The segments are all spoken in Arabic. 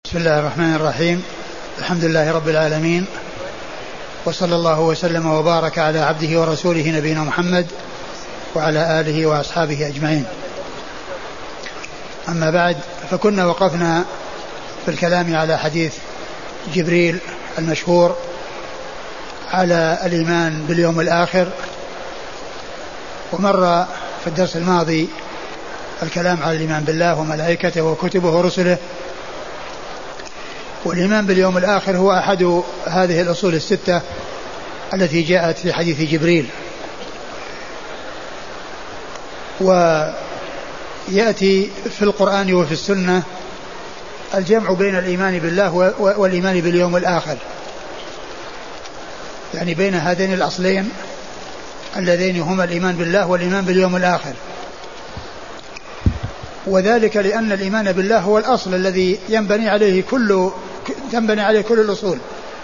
بسم الله الرحمن الرحيم. الحمد لله رب العالمين، وصلى الله وسلم وبارك على عبده ورسوله نبينا محمد وعلى آله وأصحابه أجمعين. أما بعد، فكنا وقفنا في الكلام على حديث جبريل المشهور على الإيمان باليوم الآخر، ومر في الدرس الماضي الكلام على الإيمان بالله وملائكته وكتبه ورسله. والإيمان باليوم الآخر هو أحد هذه الأصول الستة التي جاءت في حديث جبريل، ويأتي في القرآن وفي السنة الجمع بين الإيمان بالله والإيمان باليوم الآخر، يعني بين هذين الأصلين اللذين هما الإيمان بالله والإيمان باليوم الآخر. وذلك لأن الإيمان بالله هو الأصل الذي تنبني عليه كل الأصول،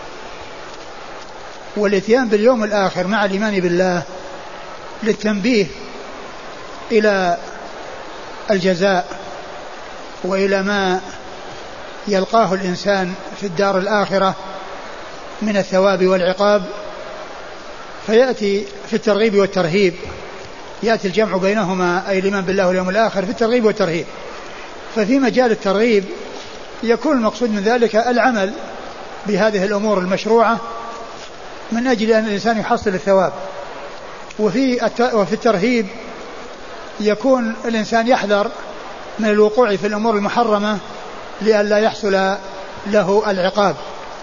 والاتيان باليوم الآخر مع الإيمان بالله للتنبيه إلى الجزاء وإلى ما يلقاه الإنسان في الدار الآخرة من الثواب والعقاب. فيأتي في الترغيب والترهيب، يأتي الجمع بينهما أي الإيمان بالله واليوم الآخر في الترغيب والترهيب. ففي مجال الترغيب يكون المقصود من ذلك العمل بهذه الأمور المشروعة من أجل أن الإنسان يحصل الثواب، وفي الترهيب يكون الإنسان يحذر من الوقوع في الأمور المحرمة لئلا يحصل له العقاب.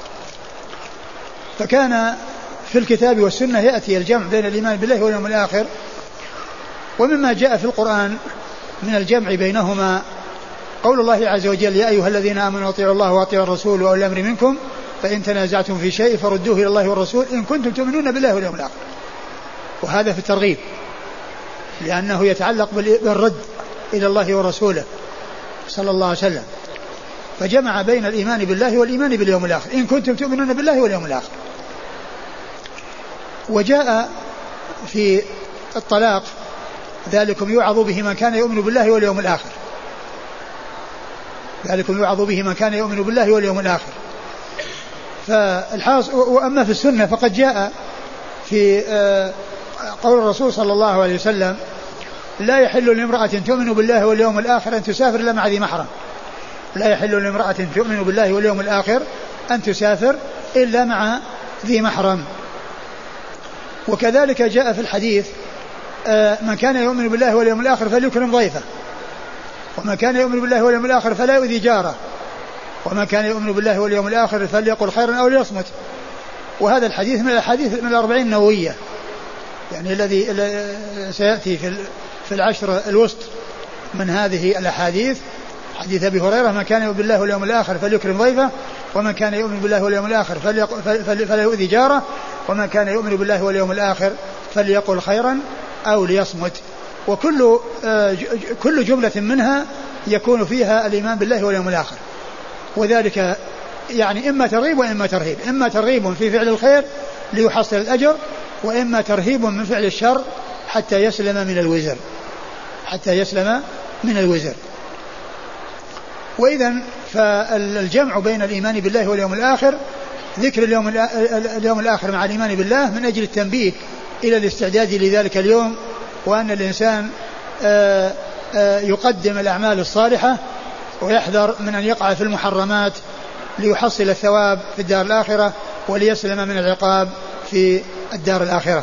فكان في الكتاب والسنة يأتي الجمع بين الإيمان بالله واليوم الآخر. ومما جاء في القرآن من الجمع بينهما قول الله عز وجل: يا أيها الذين آمنوا اطيعوا الله واطيعوا الرسول وأولي الأمر منكم فإن تنازعتم في شيء فردوه إلى الله والرسول إن كنتم تؤمنون بالله واليوم الآخر. وهذا في الترغيب لأنه يتعلق بالرد إلى الله ورسوله صلى الله عليه وسلم، فجمع بين الإيمان بالله والإيمان باليوم الآخر إن كنتم تؤمنون بالله واليوم الآخر. وجاء في الطلاق: ذلكم يوعظ به من كان يؤمن بالله واليوم الآخر، ذلكم يوعظ به من كان يؤمن بالله واليوم الآخر. وأما في السنة فقد جاء في قول الرسول صلى الله عليه وسلم: لا يحل لامرأة تؤمن بالله واليوم الآخر أن تسافر إلا مع ذي محرم. لا يحل لامرأة تؤمن بالله واليوم الآخر أن تسافر إلا مع ذي محرم. وكذلك جاء في الحديث: من كان يؤمن بالله واليوم الآخر فليكرم ضيفه، ومن كان يؤمن بالله واليوم الآخر فلا يؤذي جاره، ومن كان يؤمن بالله واليوم الآخر فليقل خيرا أو ليصمت. وهذا الحديث من الحديث من 40 النووية، يعني الذي سيأتي في العشر الوسط من هذه الأحاديث. حديث أبي هريرة: من كان يؤمن بالله واليوم الآخر فليكرم ضيفه، ومن كان يؤمن بالله واليوم الآخر فلا يؤذي جاره، ومن كان يؤمن بالله واليوم الآخر فليقل خيرا أو ليصمت. كل جملة منها يكون فيها الإيمان بالله واليوم الآخر، وذلك يعني إما ترغيب وإما ترهيب، إما ترغيب في فعل الخير ليحصل الأجر، وإما ترهيب من فعل الشر حتى يسلم من الوزر. وإذن فالجمع بين الإيمان بالله واليوم الآخر، ذكر اليوم الآخر مع الإيمان بالله من أجل التنبيه إلى الاستعداد لذلك اليوم، وأن الإنسان يقدم الأعمال الصالحة ويحذر من أن يقع في المحرمات ليحصل الثواب في الدار الآخرة وليسلم من العقاب في الدار الآخرة.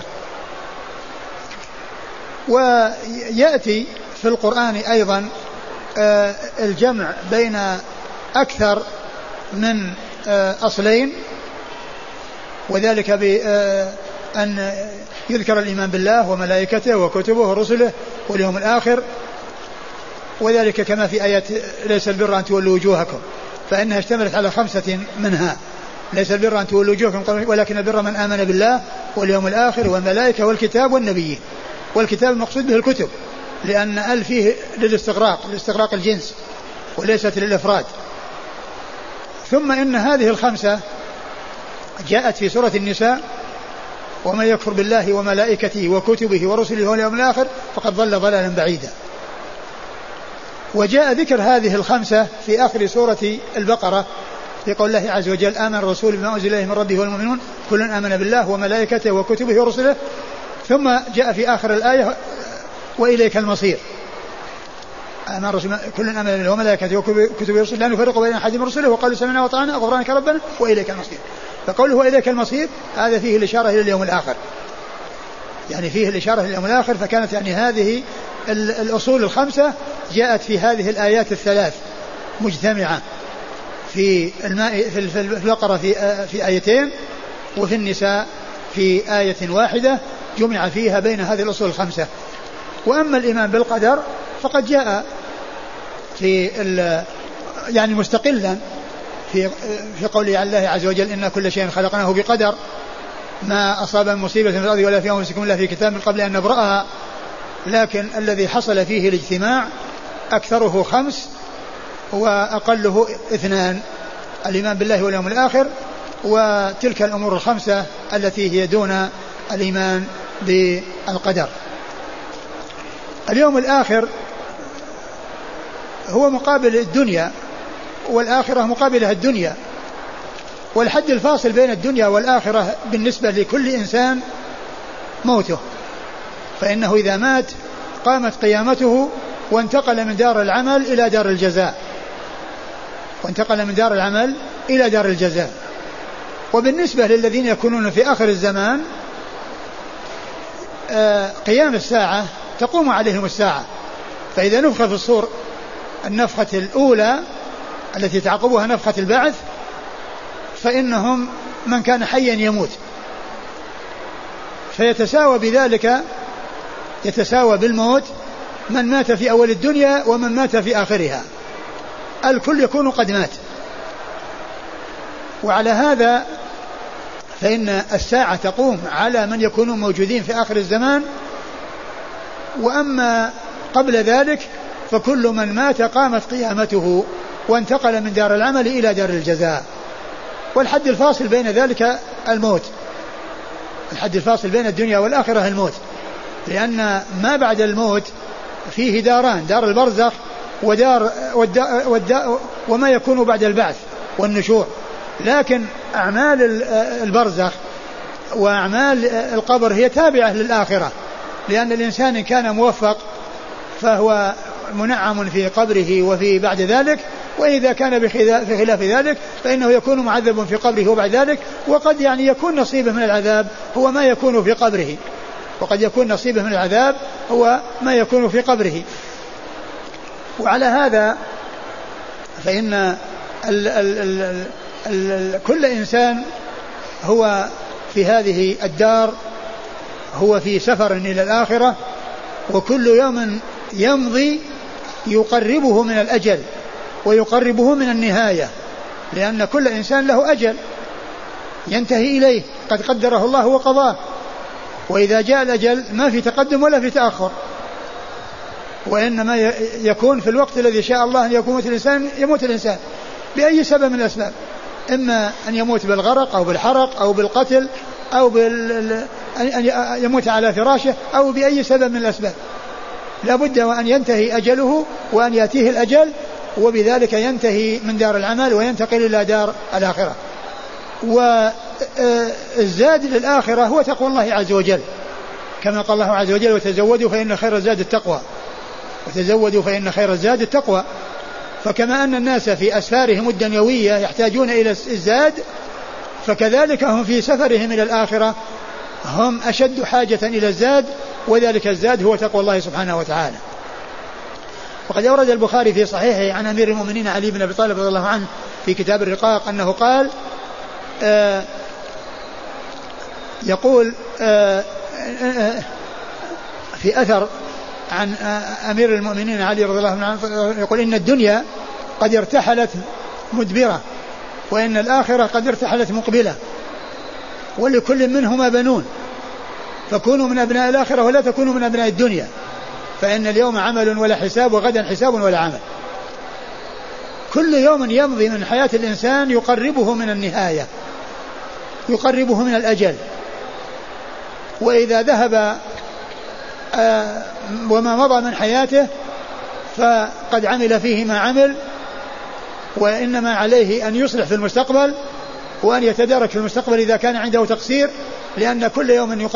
ويأتي في القرآن أيضا الجمع بين أكثر من أصلين، وذلك بأن يذكر الإيمان بالله وملائكته وكتبه ورسله واليوم الآخر. وذلك كما في آية: ليس البر أن تولوا وجوهكم، فإنها اشتملت على 5 منها: ليس البر أن تولوا وجوهكم ولكن البر من آمن بالله واليوم الآخر والملائكة والكتاب والنبيين. والكتاب المقصود به الكتب، لأن ال فيه لاستغراق الجنس وليست للإفراد. ثم إن هذه 5 جاءت في سورة النساء: ومن يكفر بالله وملائكته وكتبه ورسله واليوم الآخر فقد ضل ضلالا بعيدا. وجاء ذكر هذه الخمسة في آخر سورة البقرة في قول الله عز وجل آمن الرسول بما أنزل إليه من ربه والمؤمنون كل آمن بالله وملائكته وكتبه ورسله. ثم جاء في آخر الآية وإليك المصير. آمن الرسول كل آمن بالله وملائكته وكتبه ورسله لا نفرق بين أحد من رسله وقالوا سمعنا وأطعنا غفرانك ربنا وإليك المصير. فقوله وإليك المصير هذا فيه الإشارة إلى اليوم الآخر، يعني فيه الإشارة إلى اليوم الآخر. فكانت يعني هذه الأصول الخمسة جاءت في هذه الآيات الثلاث مجتمعة في البقرة في آيتين، وفي النساء في آية واحدة جمع فيها بين هذه الأصول الخمسة. وأما الإيمان بالقدر فقد جاء في يعني مستقلا في قوله على الله عز وجل إن كل شيء خلقناه بقدر ما أصاب من مصيبة في الأرض ولا في أنفسكم إلا في كتاب من قبل أن نبرأها. لكن الذي حصل فيه الاجتماع أكثره 5 وأقله 2: الإيمان بالله واليوم الآخر، وتلك الأمور ال5 التي هي دون الإيمان بالقدر. اليوم الآخر هو مقابل الدنيا، والآخرة مقابلها الدنيا، والحد الفاصل بين الدنيا والآخرة بالنسبة لكل إنسان موته، فإنه إذا مات قامت قيامته وانتقل من دار العمل إلى دار الجزاء، وبالنسبة للذين يكونون في آخر الزمان قيام الساعة تقوم عليهم الساعة. فإذا نفخ في الصور النفخة الأولى التي تعقبها نفخة البعث فإنهم من كان حيا يموت، فيتساوى بذلك، يتساوى بالموت من مات في أول الدنيا ومن مات في آخرها، الكل يكون قد مات. وعلى هذا فإن الساعة تقوم على من يكونون موجودين في آخر الزمان، وأما قبل ذلك فكل من مات قامت قيامته وانتقل من دار العمل إلى دار الجزاء. والحد الفاصل بين ذلك الموت، الحد الفاصل بين الدنيا والآخرة الموت، لأن ما بعد الموت فيه داران: دار البرزخ ودار وما يكون بعد البعث والنشور. لكن أعمال البرزخ وأعمال القبر هي تابعة للآخرة، لأن الإنسان إن كان موفق فهو منعم في قبره وفي بعد ذلك، وإذا كان في خلاف ذلك فإنه يكون معذب في قبره وبعد ذلك، وقد يعني يكون نصيبه من العذاب هو ما يكون في قبره، وقد يكون نصيبه من العذاب هو ما يكون في قبره. وعلى هذا فإن كل إنسان هو في هذه الدار هو في سفر إلى الآخرة، وكل يوم يمضي يقربه من الأجل ويقربه من النهاية، لأن كل إنسان له أجل ينتهي إليه قد قدره الله وقضاه، وإذا جاء الأجل ما في تقدم ولا في تأخر، وإنما يكون في الوقت الذي شاء الله أن يموت الإنسان، يموت الإنسان بأي سبب من الأسباب، إما أن يموت بالغرق أو بالحرق أو بالقتل أو أن يموت على فراشه أو بأي سبب من الأسباب، لا بد وأن ينتهي أجله وأن يأتيه الأجل، وبذلك ينتهي من دار العمل وينتقل إلى دار الآخرة. والزاد للآخرة هو تقوى الله عز وجل، كما قال الله عز وجل: وتزودوا فإن خير الزاد التقوى، وتزودوا فإن خير الزاد التقوى. فكما أن الناس في أسفارهم الدنيوية يحتاجون إلى الزاد، فكذلك هم في سفرهم إلى الآخرة هم أشد حاجة إلى الزاد، وذلك الزاد هو تقوى الله سبحانه وتعالى. وقد أورد البخاري في صحيحه عن أمير المؤمنين علي بن أبي طالب رضي الله عنه في كتاب الرقاق أنه قال يقول في أثر عن أمير المؤمنين علي رضي الله عنه يقول: إن الدنيا قد ارتحلت مدبرة، وإن الآخرة قد ارتحلت مقبلة، ولكل منهما بنون، فكونوا من أبناء الآخرة ولا تكونوا من أبناء الدنيا، فإن اليوم عمل ولا حساب، وغدا حساب ولا عمل. كل يوم يمضي من حياة الإنسان يقربه من النهاية، يقربه من الأجل، وإذا ذهب وما مضى من حياته فقد عمل فيه ما عمل، وإنما عليه أن يصلح في المستقبل وأن يتدارك في المستقبل إذا كان عنده تقصير، لأن كل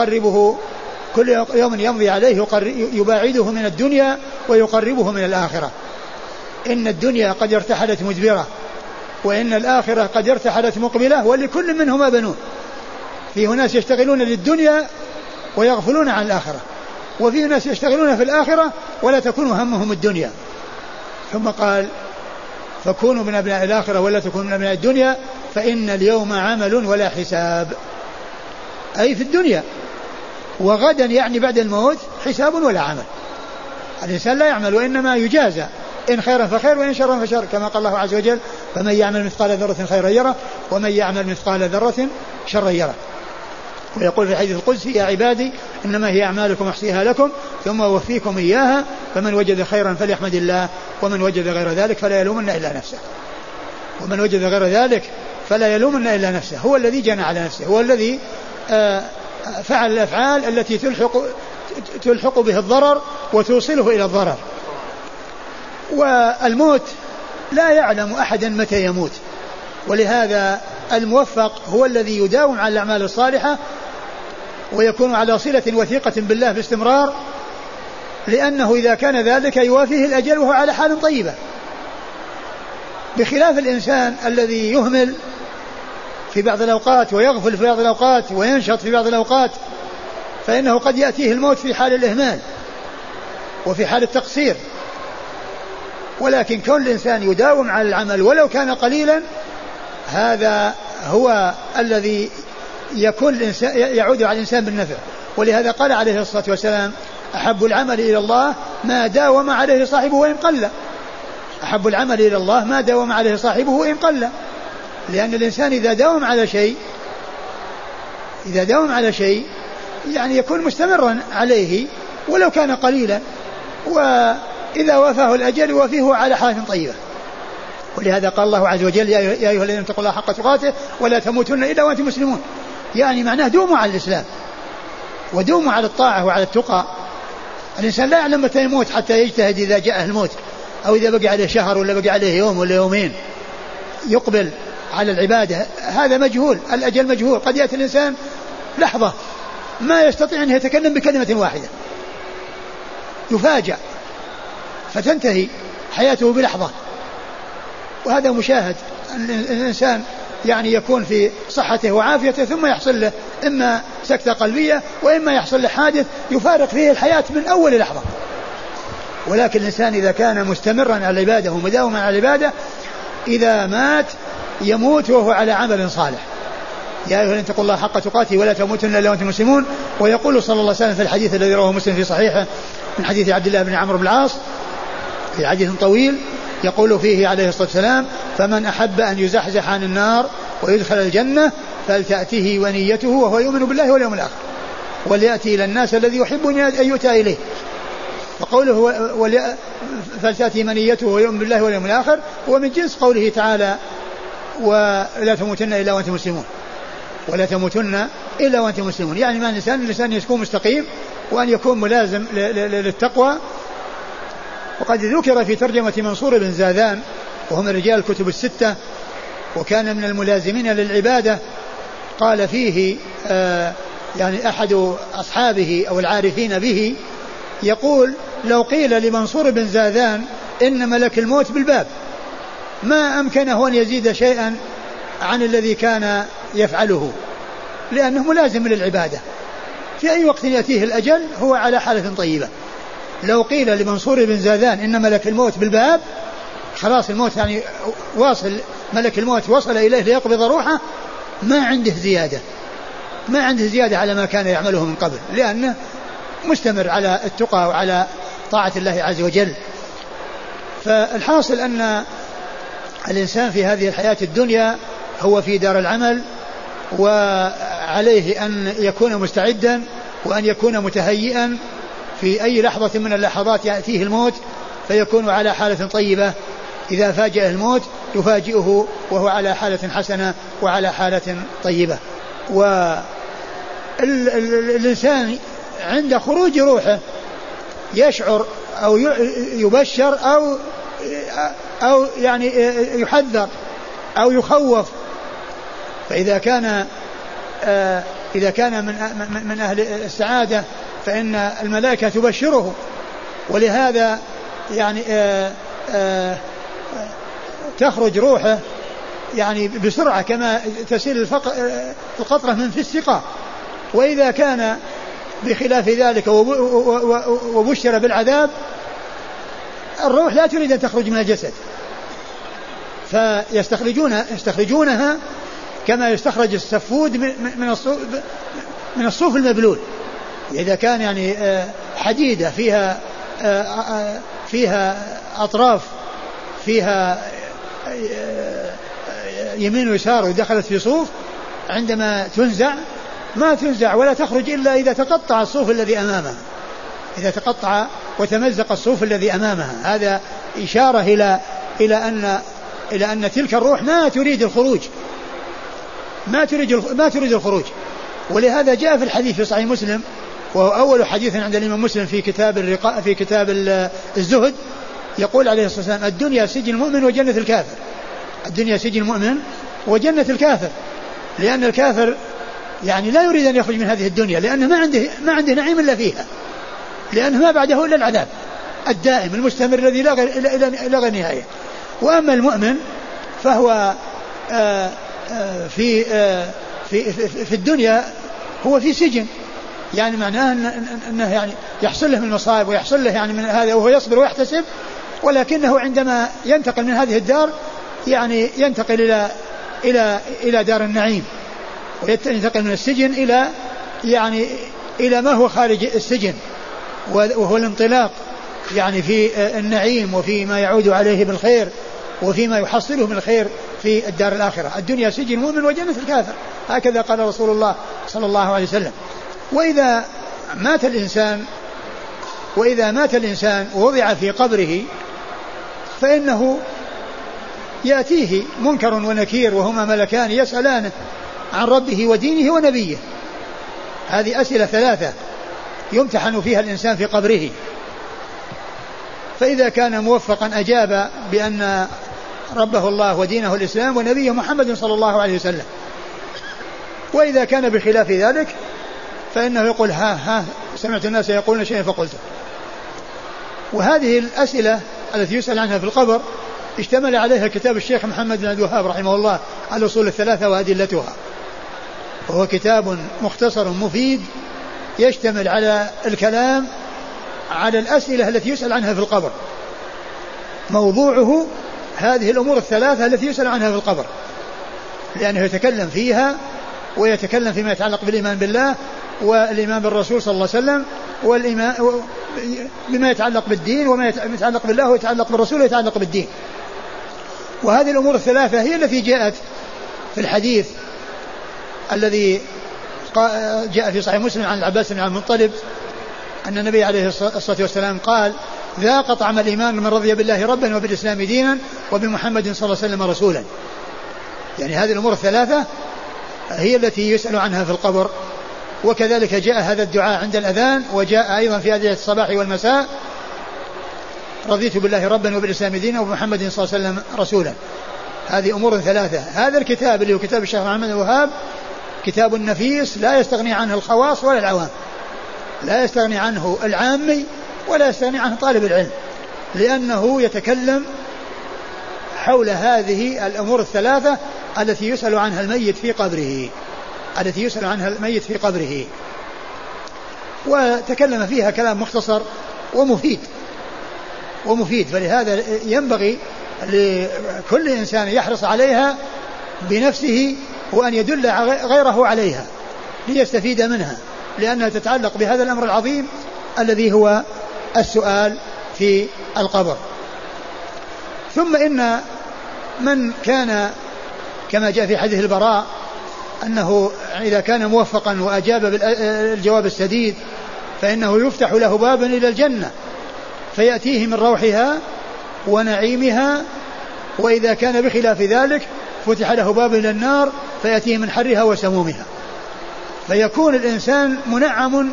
يوم يمضي عليه يباعده من الدنيا ويقربه من الآخرة. إن الدنيا قد ارتحلت مدبرة وإن الآخرة قد ارتحلت مقبلة ولكل منهما بنون. فيه ناس يشتغلون للدنيا ويغفلون عن الآخرة، وفيه ناس يشتغلون في الآخرة ولا تكون همهم الدنيا. ثم قال فكونوا من أبناء الآخرة ولا تكونوا من أبناء الدنيا فإن اليوم عمل ولا حساب، أي في الدنيا، وغدا يعني بعد الموت حساب ولا عمل. الإنسان لا يعمل وإنما يجازى، إن خيرا فخير وإن شرا فشر، كما قال الله عز وجل فمن يعمل مثقال ذرة خيرا يره ومن يعمل مثقال ذرة شرا يره. ويقول في الحديث القدسي يا عبادي إنما هي أعمالكم أحصيها لكم ثم أوفيكم إياها فمن وجد خيرا فليحمد الله ومن وجد غير ذلك فلا يلومن إلا نفسه. ومن وجد غير ذلك فلا يلومن إلا نفسه، هو الذي جنى على نفسه، هو الذي فعل الأفعال التي تلحق به الضرر وتوصله إلى الضرر. والموت لا يعلم أحدا متى يموت، ولهذا الموفق هو الذي يداوم على الأعمال الصالحة ويكون على صلة وثيقة بالله باستمرار، لأنه إذا كان ذلك يوافيه الأجل وهو على حال طيبة، بخلاف الإنسان الذي يهمل في بعض الأوقات ويغفل في بعض الأوقات وينشط في بعض الأوقات، فإنه قد يأتيه الموت في حال الإهمال وفي حال التقصير. ولكن كون الإنسان يداوم على العمل ولو كان قليلا، هذا هو الذي يعود على الإنسان بالنفع. ولهذا قال عليه الصلاة والسلام أحب العمل إلى الله ما داوم عليه صاحبه وإن قل. أحب العمل إلى الله ما داوم عليه صاحبه وإن قل، لأن الإنسان إذا داوم على شيء يعني يكون مستمرا عليه ولو كان قليلا، وإذا وافاه الأجل وفيه على حال طيبة. ولهذا قال الله عز وجل يا أيها الذين اتقوا الله حق تقاته ولا تموتن إلا وأنتم مسلمون، يعني معناه دوموا على الإسلام ودوموا على الطاعة وعلى التقى. الإنسان لا يعلم متى يموت حتى يجتهد إذا جاءه الموت، أو إذا بقي عليه شهر ولا بقي عليه يوم ولا يومين يقبل على العبادة، هذا مجهول. الأجل مجهول، قد يأتي الإنسان لحظة ما يستطيع أن يتكلم بكلمة واحدة، يفاجأ فتنتهي حياته بلحظة، وهذا مشاهد. الإنسان يعني يكون في صحته وعافيته ثم يحصل له إما سكتة قلبية وإما يحصل له حادث يفارق فيه الحياة من أول لحظة. ولكن الإنسان إذا كان مستمرا على العبادة ومداوما على العبادة، إذا مات يموت وهو على عمل صالح. يا أيها الذين اتقوا الله حق تقاته ولا تموتن إلا وأنتم مسلمون. ويقول صلى الله عليه وسلم في الحديث الذي رواه مسلم في صحيحه من حديث عبد الله بن عمرو بن العاص في حديث طويل يقول فيه عليه الصلاة والسلام فمن أحب أن يزحزح عن النار ويدخل الجنة فلتأتيه ونيته وهو يؤمن بالله واليوم الآخر وليأتي إلى الناس الذي يحب أن يؤتى إليه. وقوله فلتأتي منيته وهو يؤمن بالله واليوم الآخر هو من جنس قوله تعالى ولا تموتن إلا وأنتم مسلمون، ولا تموتن إلا وأنتم مسلمون، يعني ما الإنسان يكون مستقيم وأن يكون ملازم للتقوى. وقد ذكر في ترجمة منصور بن زاذان وهو من رجال الكتب الستة وكان من الملازمين للعبادة، قال فيه يعني أحد أصحابه أو العارفين به يقول لو قيل لمنصور بن زاذان إن ملك الموت بالباب ما أمكنه أن يزيد شيئا عن الذي كان يفعله، لأنه ملازم للعبادة في أي وقت يأتيه الأجل هو على حالة طيبة. لو قيل لمنصور بن زاذان إن ملك الموت بالباب، خلاص الموت يعني واصل، ملك الموت وصل إليه ليقبض روحه، ما عنده زيادة على ما كان يعمله من قبل، لأنه مستمر على التقى وعلى طاعة الله عز وجل. فالحاصل أن الإنسان في هذه الحياة الدنيا هو في دار العمل، وعليه أن يكون مستعدا وأن يكون متهيئا في أي لحظة من اللحظات يأتيه الموت فيكون على حالة طيبة. إذا فاجأه الموت يفاجئه وهو على حالة حسنة وعلى حالة طيبة. والإنسان عند خروج روحه يشعر أو يبشر أو يعني يحذر أو يخوف. فإذا كان من أهل السعادة فإن الملائكة تبشره. ولهذا يعني تخرج روحه يعني بسرعة كما تسيل القطرة من في السقاء. وإذا كان بخلاف ذلك وبشر بالعذاب الروح لا تريد أن تخرج من الجسد، فيستخرجونها كما يستخرج السفود من الصوف المبلول. إذا كان يعني حديدة فيها أطراف فيها يمين ويسار ودخلت في صوف، عندما تنزع ما تنزع ولا تخرج إلا إذا تقطع الصوف الذي أمامها، إذا تقطع وتمزق الصوف الذي أمامها. هذا إشارة إلى أن تلك الروح ما تريد الخروج، ما تريد الخروج. ولهذا جاء في الحديث في صحيح مسلم، وهو أول حديث عند الإمام مسلم في كتاب الزهد، يقول عليه الصلاة والسلام: الدنيا سجن المؤمن وجنة الكافر. الدنيا سجن المؤمن وجنة الكافر، لأن الكافر يعني لا يريد أن يخرج من هذه الدنيا، لأنه ما عنده نعيم إلا فيها، لأنه ما بعده إلا العذاب الدائم المستمر الذي لا غير نهاية. وأما المؤمن فهو في الدنيا هو في سجن، يعني معناه أنه يعني يحصل له من المصائب ويحصل له يعني من هذا وهو يصبر ويحتسب، ولكنه عندما ينتقل من هذه الدار يعني ينتقل إلى دار النعيم، وينتقل من السجن إلى ما هو خارج السجن، وهو الانطلاق يعني في النعيم وفي ما يعود عليه بالخير وفيما يحصله من الخير في الدار الآخرة. الدنيا سجن المؤمن وجنة الكافر، هكذا قال رسول الله صلى الله عليه وسلم. وإذا مات الإنسان ووضع في قبره فإنه يأتيه منكر ونكير وهما ملكان يسألانه عن ربه ودينه ونبيه. هذه أسئلة 3 يمتحن فيها الإنسان في قبره، فإذا كان موفقا أجاب بأن ربه الله ودينه الإسلام ونبيه محمد صلى الله عليه وسلم. وإذا كان بخلاف ذلك فإنه يقول ها سمعت الناس يقولون شيئا فقلته. وهذه الأسئلة التي يسأل عنها في القبر اشتمل عليها كتاب الشيخ محمد بن عبد الوهاب رحمه الله على الأصول 3 وأدلتها، وهو كتاب مختصر مفيد يشتمل على الكلام على الأسئلة التي يسأل عنها في القبر. موضوعه هذه الأمور 3 التي يسأل عنها في القبر، لأنه يتكلم فيها ويتكلم فيما يتعلق بالإيمان بالله والإيمان بالرسول صلى الله عليه وسلم، والإيمان بما يتعلق بالدين وما يتعلق بالله ويتعلق بالرسول ويتعلق بالدين. وهذه الأمور 3 هي التي جاءت في الحديث الذي جاء في صحيح مسلم عن العباس بن عبد المطلب أن النبي عليه الصلاة والسلام قال: ذاق طعم الإيمان من رضي بالله ربا وبالإسلام دينا وبمحمد صلى الله عليه وسلم رسولا. يعني هذه الأمور 3 هي التي يسأل عنها في القبر. وكذلك جاء هذا الدعاء عند الأذان، وجاء أيضا في أدعية الصباح والمساء: رضيت بالله ربا وبالإسلام دينا وبمحمد صلى الله عليه وسلم رسولا. هذه أمور 3. هذا الكتاب اللي هو كتاب الشيخ محمد بن الوهاب كتاب نفيس لا يستغني عنه الخواص ولا العوام، لا يستغني عنه العامي ولا يستغني عنه طالب العلم، لأنه يتكلم حول هذه الأمور 3 التي يسأل عنها الميت في قبره، وتكلم فيها كلام مختصر ومفيد. فلهذا ينبغي لكل إنسان يحرص عليها بنفسه وأن يدل غيره عليها ليستفيد منها، لأنها تتعلق بهذا الأمر العظيم الذي هو السؤال في القبر. ثم إن من كان كما جاء في حديث البراء أنه إذا كان موفقا وأجاب بالجواب السديد فإنه يفتح له باب إلى الجنة فيأتيه من روحها ونعيمها، وإذا كان بخلاف ذلك فتح له باب إلى النار فيأتيه من حرها وسمومها، فيكون الإنسان منعم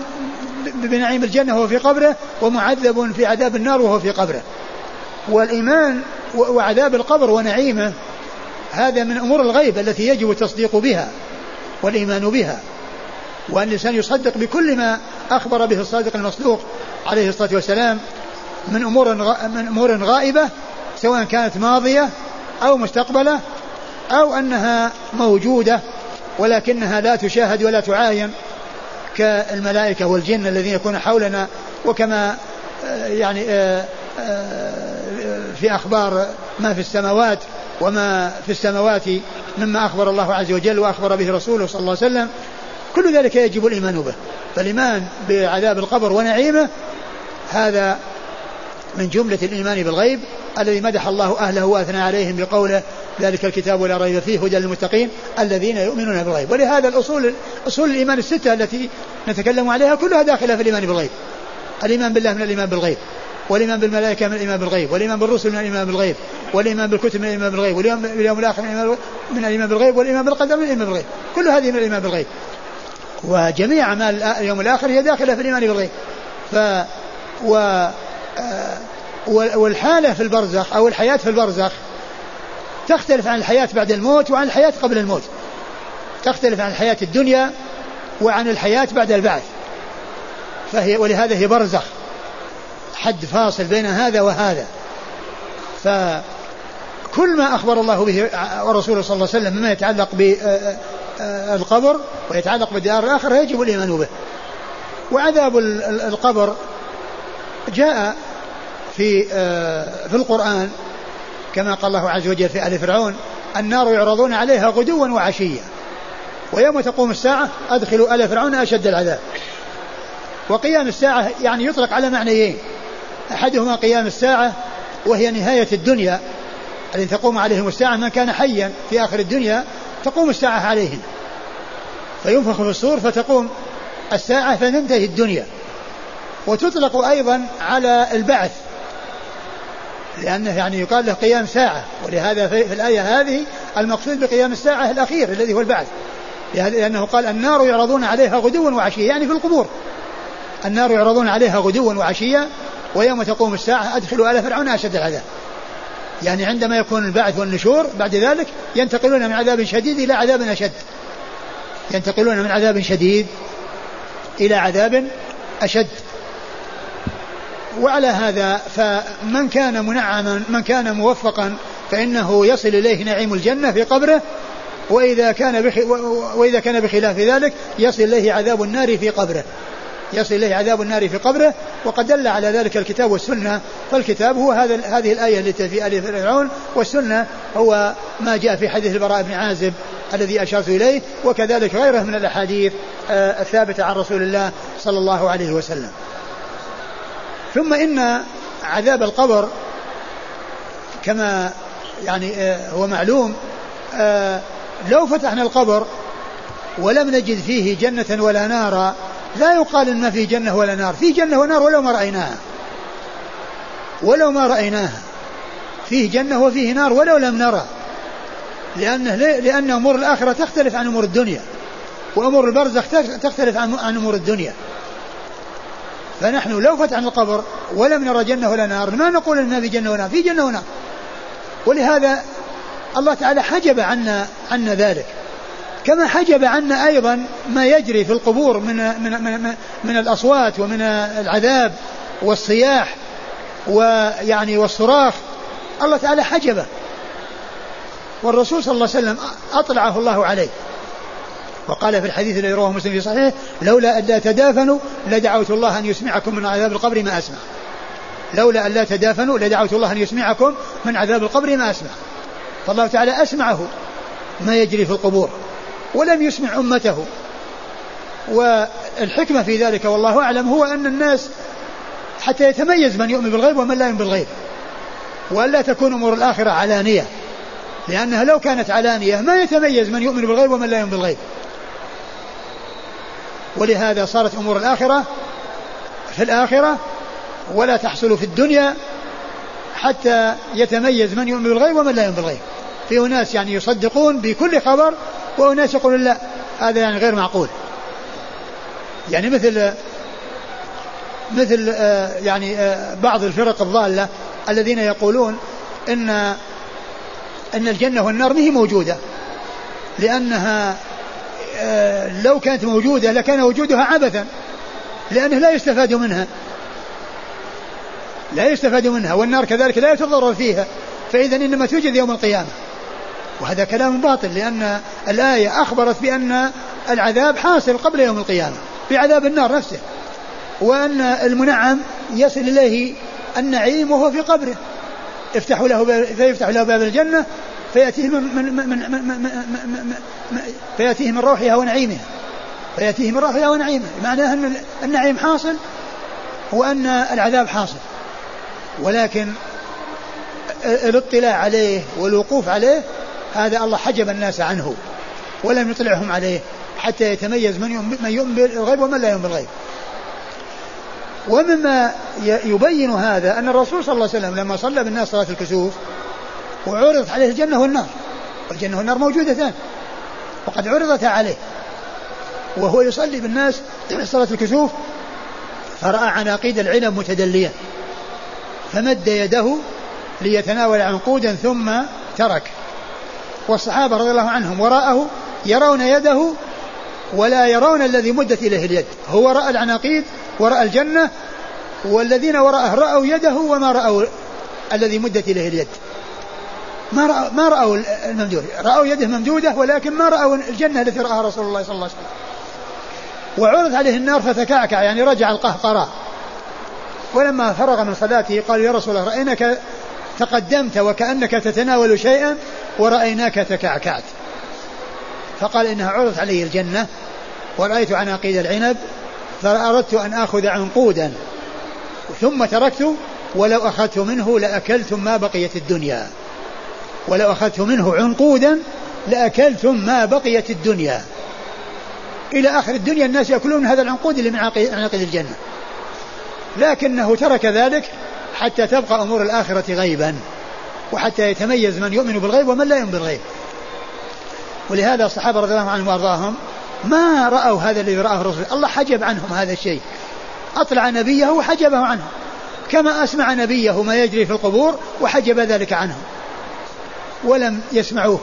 بنعيم الجنة وهو في قبره، ومعذب في عذاب النار وهو في قبره. والإيمان وعذاب القبر ونعيمه هذا من أمور الغيب التي يجب التصديق بها والإيمان بها، وأن الإنسان يصدق بكل ما أخبر به الصادق المصدوق عليه الصلاة والسلام من أمور غائبة، سواء كانت ماضية أو مستقبلة أو أنها موجودة ولكنها لا تشاهد ولا تعاين، كالملائكة والجن الذين يكون حولنا، وكما يعني في أخبار ما في السماوات وما في السماوات مما أخبر الله عز وجل وأخبر به رسوله صلى الله عليه وسلم، كل ذلك يجب الإيمان به. فالإيمان بعذاب القبر ونعيمه هذا من جملة الإيمان بالغيب الذي مدح الله أهله وأثنى عليهم بقوله ذلك الكتاب لا ريب فيه هدى للمتقين الذين يؤمنون بالغيب. ولهذا أصول الإيمان الستة التي نتكلم عليها كلها داخلة في الإيمان بالغيب. الإيمان بالله من الإيمان بالغيب، والإيمان بالملائكة من الإيمان بالغيب، والإيمان بالرسل من الإيمان بالغيب، والإيمان بالكتب من الإيمان بالغيب، والإيمان باليوم الآخر من الإيمان بالغيب، والإيمان بالقدر من الإيمان بالغيب، كل هذه من الإيمان بالغيب. وجميع أعمال اليوم الآخر هي داخلة في الإيمان بالغيب. والحالة في البرزخ أو الحياة في البرزخ تختلف عن الحياة بعد الموت وعن الحياة قبل الموت، تختلف عن الحياة الدنيا وعن الحياة بعد البعث، ولهذا هي برزخ، حد فاصل بين هذا وهذا. فكل ما أخبر الله به ورسوله صلى الله عليه وسلم مما يتعلق بالقبر ويتعلق بالدار الآخرة يجب الإيمان به. وعذاب القبر جاء في القرآن كما قال الله عز وجل في آل فرعون النار يعرضون عليها غدوا وعشيا ويوم تقوم الساعة أدخلوا آل فرعون أشد العذاب. وقيام الساعة يعني يطلق على معنيين، أحدهما قيام الساعة وهي نهاية الدنيا التي تقوم عليهم الساعة، من كان حيا في آخر الدنيا تقوم الساعة عليهم، فينفخ في الصور فتقوم الساعة فتنتهي الدنيا. وتطلق أيضا على البعث لأنه يعني يقال له قيام ساعة، ولهذا في الآية هذه المقصود بقيام الساعة الأخير الذي هو البعث، لأنه قال النار يعرضون عليها غدوا وعشيا، يعني في القبور النار يعرضون عليها غدوا وعشيا ويوم تقوم الساعة أدخلوا آل فرعون أشد العذاب، يعني عندما يكون البعث والنشور بعد ذلك ينتقلون من عذاب شديد إلى عذاب أشد، ينتقلون من عذاب شديد إلى عذاب أشد. وعلى هذا فمن كان منعما من كان موفقا فإنه يصل إليه نعيم الجنة في قبره، وإذا كان بخلاف ذلك يصل إليه عذاب النار في قبره، يصل إليه عذاب النار في قبره. وقد دل على ذلك الكتاب والسنة، فالكتاب هو هذه الآية التي في آل فرعون، والسنة هو ما جاء في حديث البراء بن عازب الذي أشرت إليه، وكذلك غيره من الأحاديث الثابتة عن رسول الله صلى الله عليه وسلم. ثم إن عذاب القبر كما يعني هو معلوم، لو فتحنا القبر ولم نجد فيه جنة ولا نارا لا يقال إن ما فيه جنة ولا نار، فيه جنة ونار ولو ما رأيناها فيه جنة وفيه نار ولو لم نرى، لأن أمور الآخرة تختلف عن أمور الدنيا، وأمور البرزخ تختلف عن أمور الدنيا. فنحن لو فتحنا القبر ولم نرى جنة ولا نار ما نقول إن ما في جنة ونار، في جنة ونار. ولهذا الله تعالى حجب عنا ذلك، كما حجب عنا أيضا ما يجري في القبور من الأصوات ومن العذاب والصياح ويعني والصراخ، الله تعالى حجبه. والرسول صلى الله عليه وسلم أطلعه الله عليه، وقال في الحديث الذي رواه مسلم في صحيحه لولا أن لا تدافنوا لدعوت الله أن يسمعكم من عذاب القبر ما أسمع، لولا أن لا تدافنوا لدعوت الله أن يسمعكم من عذاب القبر ما أسمع. فالله تعالى أسمعه ما يجري في القبور ولم يسمع أمته. والحكمة في ذلك والله أعلم هو أن الناس حتى يتميز من يؤمن بالغيب ومن لا يؤمن بالغيب، وألا تكون أمور الآخرة علانية، لأنها لو كانت علانية ما يتميز من يؤمن بالغيب ومن لا يؤمن بالغيب. ولهذا صارت أمور الآخرة في الآخرة ولا تحصل في الدنيا حتى يتميز من يؤمن بالغيب ومن لا يؤمن بالغيب. في ناس يعني يصدقون بكل خبر، وناس يقولون لا هذا يعني غير معقول، يعني مثل يعني بعض الفرق الضالة الذين يقولون إن الجنة والنار ما هي موجودة، لأنها لو كانت موجودة لكان وجودها عبثا، لأنه لا يستفاد منها، والنار كذلك لا يتضرر فيها، فإذا إنما توجد يوم القيامة. وهذا كلام باطل، لأن الآية أخبرت بأن العذاب حاصل قبل يوم القيامة بعذاب النار نفسه، وأن المنعم يصل إليه النعيم وهو في قبره، فيفتح له باب الجنة فيأتيه من روحها ونعيمها، معناه أن النعيم حاصل وأن العذاب حاصل، ولكن الاطلاع عليه والوقوف عليه هذا الله حجب الناس عنه ولم يطلعهم عليه حتى يتميز من يؤمن بالغيب ومن لا يؤمن بالغيب. ومما يبين هذا أن الرسول صلى الله عليه وسلم لما صلى بالناس صلاة الكسوف وعرضت عليه الجنة والنار، والجنة والنار موجودتان وقد عرضتا عليه، وهو يصلي بالناس صلاة الكسوف فرأى عناقيد العنب متدلية فمد يده ليتناول عنقودا ثم ترك، والصحابة رضي الله عنهم وراءه يرون يده ولا يرون الذي مدت إليه اليد، هو رأى العناقيد ورأى الجنة، والذين وراءه رأوا يده وما رأوا الذي مدت إليه اليد، ما رأوا الممدود، رأوا يده ممدودة ولكن ما رأوا الجنة التي رأها رسول الله صلى الله عليه وسلم. وعرض عليه النار فتكعكع، يعني رجع القهقرة، ولما فرغ من صلاته قال يا رسول الله رأيناك تقدمت وكأنك تتناول شيئا ورأيناك تكعكعت، فقال إنها عرضت علي الجنة ورأيت عناقيد العنب فأردت أن أخذ عنقودا ثم تركت، ولو أخذت منه لأكلتم ما بقيت الدنيا، ولو أخذت منه عنقودا لأكلتم ما بقيت الدنيا، إلى آخر الدنيا الناس يأكلون هذا العنقود اللي من عناقيد الجنة، لكنه ترك ذلك حتى تبقى أمور الآخرة غيبا، وحتى يتميز من يؤمن بالغيب ومن لا يؤمن بالغيب. ولهذا الصحابة رضي الله عنهم وارضاهم ما رأوا هذا الذي رآه الرسول، الله حجب عنهم هذا الشيء، أطلع نبيه وحجبه عنهم، كما أسمع نبيه ما يجري في القبور وحجب ذلك عنهم ولم يسمعوه.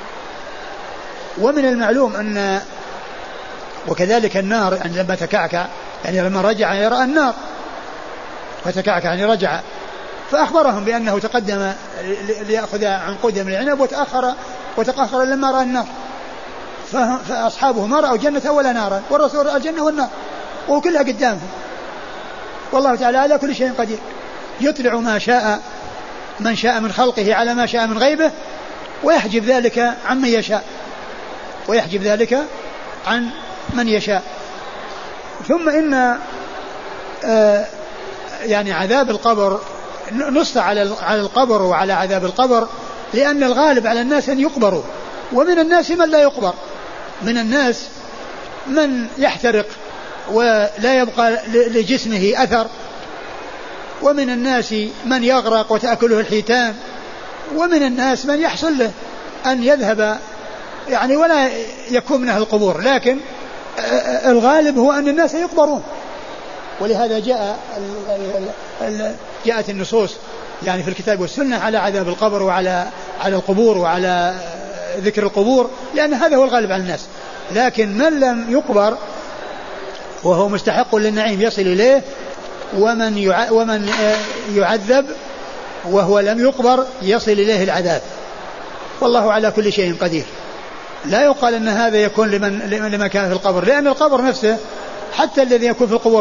ومن المعلوم أن وكذلك النار يعني لما تكعكع، يعني لما رجع يرى النار فتكعكع يعني رجع، فأخبرهم بأنه تقدم ليأخذ عنقودا من العنب وتأخر لما رأى النار، فأصحابه ما رأوا جنة ولا نارا، والرسول رأى الجنة والنار وكلها قدامهم، والله تعالى على كل شيء قدير، يطلع ما شاء من شاء من خلقه على ما شاء من غيبه، ويحجب ذلك عن من يشاء. ثم إن يعني عذاب القبر نص على القبر وعلى عذاب القبر، لأن الغالب على الناس أن يقبروا، ومن الناس من لا يقبر، من الناس من يحترق ولا يبقى لجسمه أثر، ومن الناس من يغرق وتأكله الحيتان، ومن الناس من يحصل له أن يذهب يعني ولا يكون منه القبور، لكن الغالب هو أن الناس يقبرون. ولهذا جاءت النصوص يعني في الكتاب والسنة على عذاب القبر وعلى القبور وعلى ذكر القبور، لأن هذا هو الغالب على الناس. لكن من لم يقبر وهو مستحق للنعيم يصل إليه، ومن يعذب وهو لم يقبر يصل إليه العذاب، والله على كل شيء قدير. لا يقال أن هذا يكون لمن كان في القبر، لأن القبر نفسه حتى الذي يكون في القبور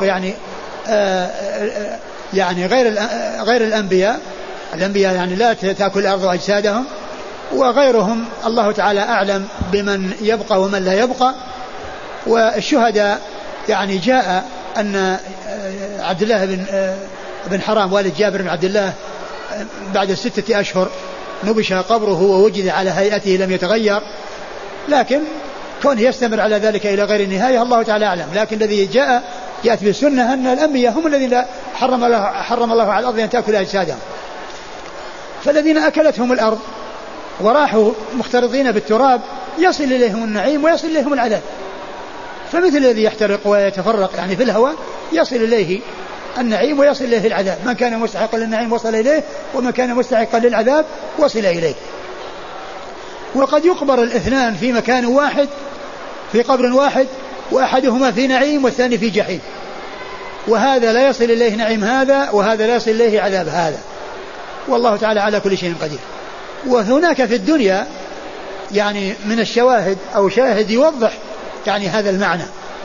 يعني غير الأنبياء يعني لا تأكل الأرض أجسادهم، وغيرهم الله تعالى أعلم بمن يبقى ومن لا يبقى. والشهداء يعني جاء أن عبد الله بن حرام والد جابر بن عبد الله بعد 6 أشهر نبش قبره ووجد على هيئته لم يتغير، لكن كونه يستمر على ذلك إلى غير النهاية الله تعالى أعلم. لكن الذي جاءت بالسنة أن الأنبياء هم الذين حرم الله على الأرض أن تأكل أجسادهم، فالذين أكلتهم الأرض وراحوا مختلطين بالتراب يصل إليهم النعيم ويصل إليهم العذاب، فمثل الذي يحترق ويتفرق يعني في الهواء يصل إليه النعيم ويصل إليه العذاب. من كان مستحقا للنعيم وصل إليه، ومن كان مستحقا للعذاب وصل إليه. وقد يقبر الاثنان في مكان واحد، في قبر واحد، وأحدهما في نعيم والثاني في جحيم، وهذا لا يصل إليه نعيم هذا، وهذا لا يصل إليه عذاب هذا، والله تعالى على كل شيء قدير. وهناك في الدنيا يعني من الشواهد أو شاهد يوضح يعني هذا المعنى،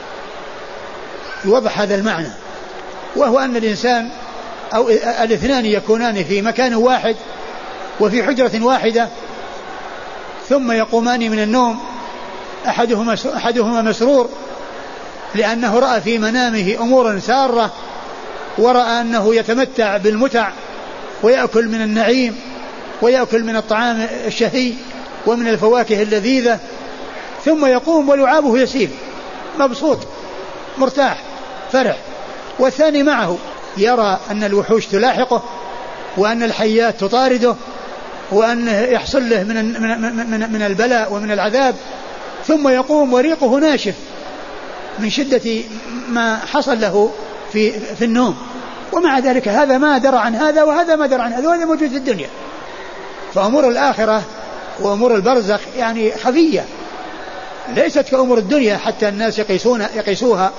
يوضح هذا المعنى، وهو أن الإنسان أو الاثنان يكونان في مكان واحد وفي حجرة واحدة، ثم يقومان من النوم، أحدهما مسرور لأنه رأى في منامه أمورا سارة، ورأى أنه يتمتع بالمتع ويأكل من النعيم ويأكل من الطعام الشهي ومن الفواكه اللذيذة، ثم يقوم ولعابه يسيل مبسوط مرتاح فرح، والثاني معه يرى أن الوحوش تلاحقه وأن الحيات تطارده وأن يحصل له من البلاء ومن العذاب، ثم يقوم وريقه ناشف من شدة ما حصل له في النوم، ومع ذلك هذا ما درى عن هذا وهذا ما درى عن هذا، وهذا موجود في الدنيا. فأمور الآخرة وأمور البرزخ يعني خفية، ليست كأمور الدنيا حتى الناس يقيسوها،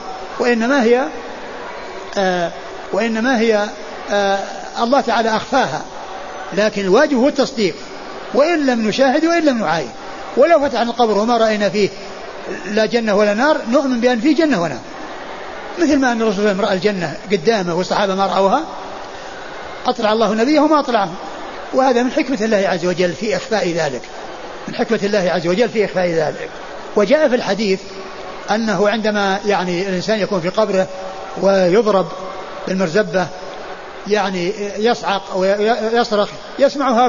وإنما هي الله تعالى أخفاها، لكن الواجب هو التصديق، وإن لم نشاهد وإن لم نعاين. ولو فتحنا القبر وما رأينا فيه لا جنة ولا نار نؤمن بأن فيه جنة ونار، مثل ما أن الرسول صلى الله عليه وسلم رأى الجنة قدامه والصحابة ما رأوها، أطلع الله نبيه وما أطلعهم، وهذا من حكمة الله عز وجل في إخفاء ذلك، من حكمة الله عز وجل في إخفاء ذلك. وجاء في الحديث أنه عندما يعني الإنسان يكون في قبره ويضرب بالمرزبة يعني يصعق ويصرخ يسمعها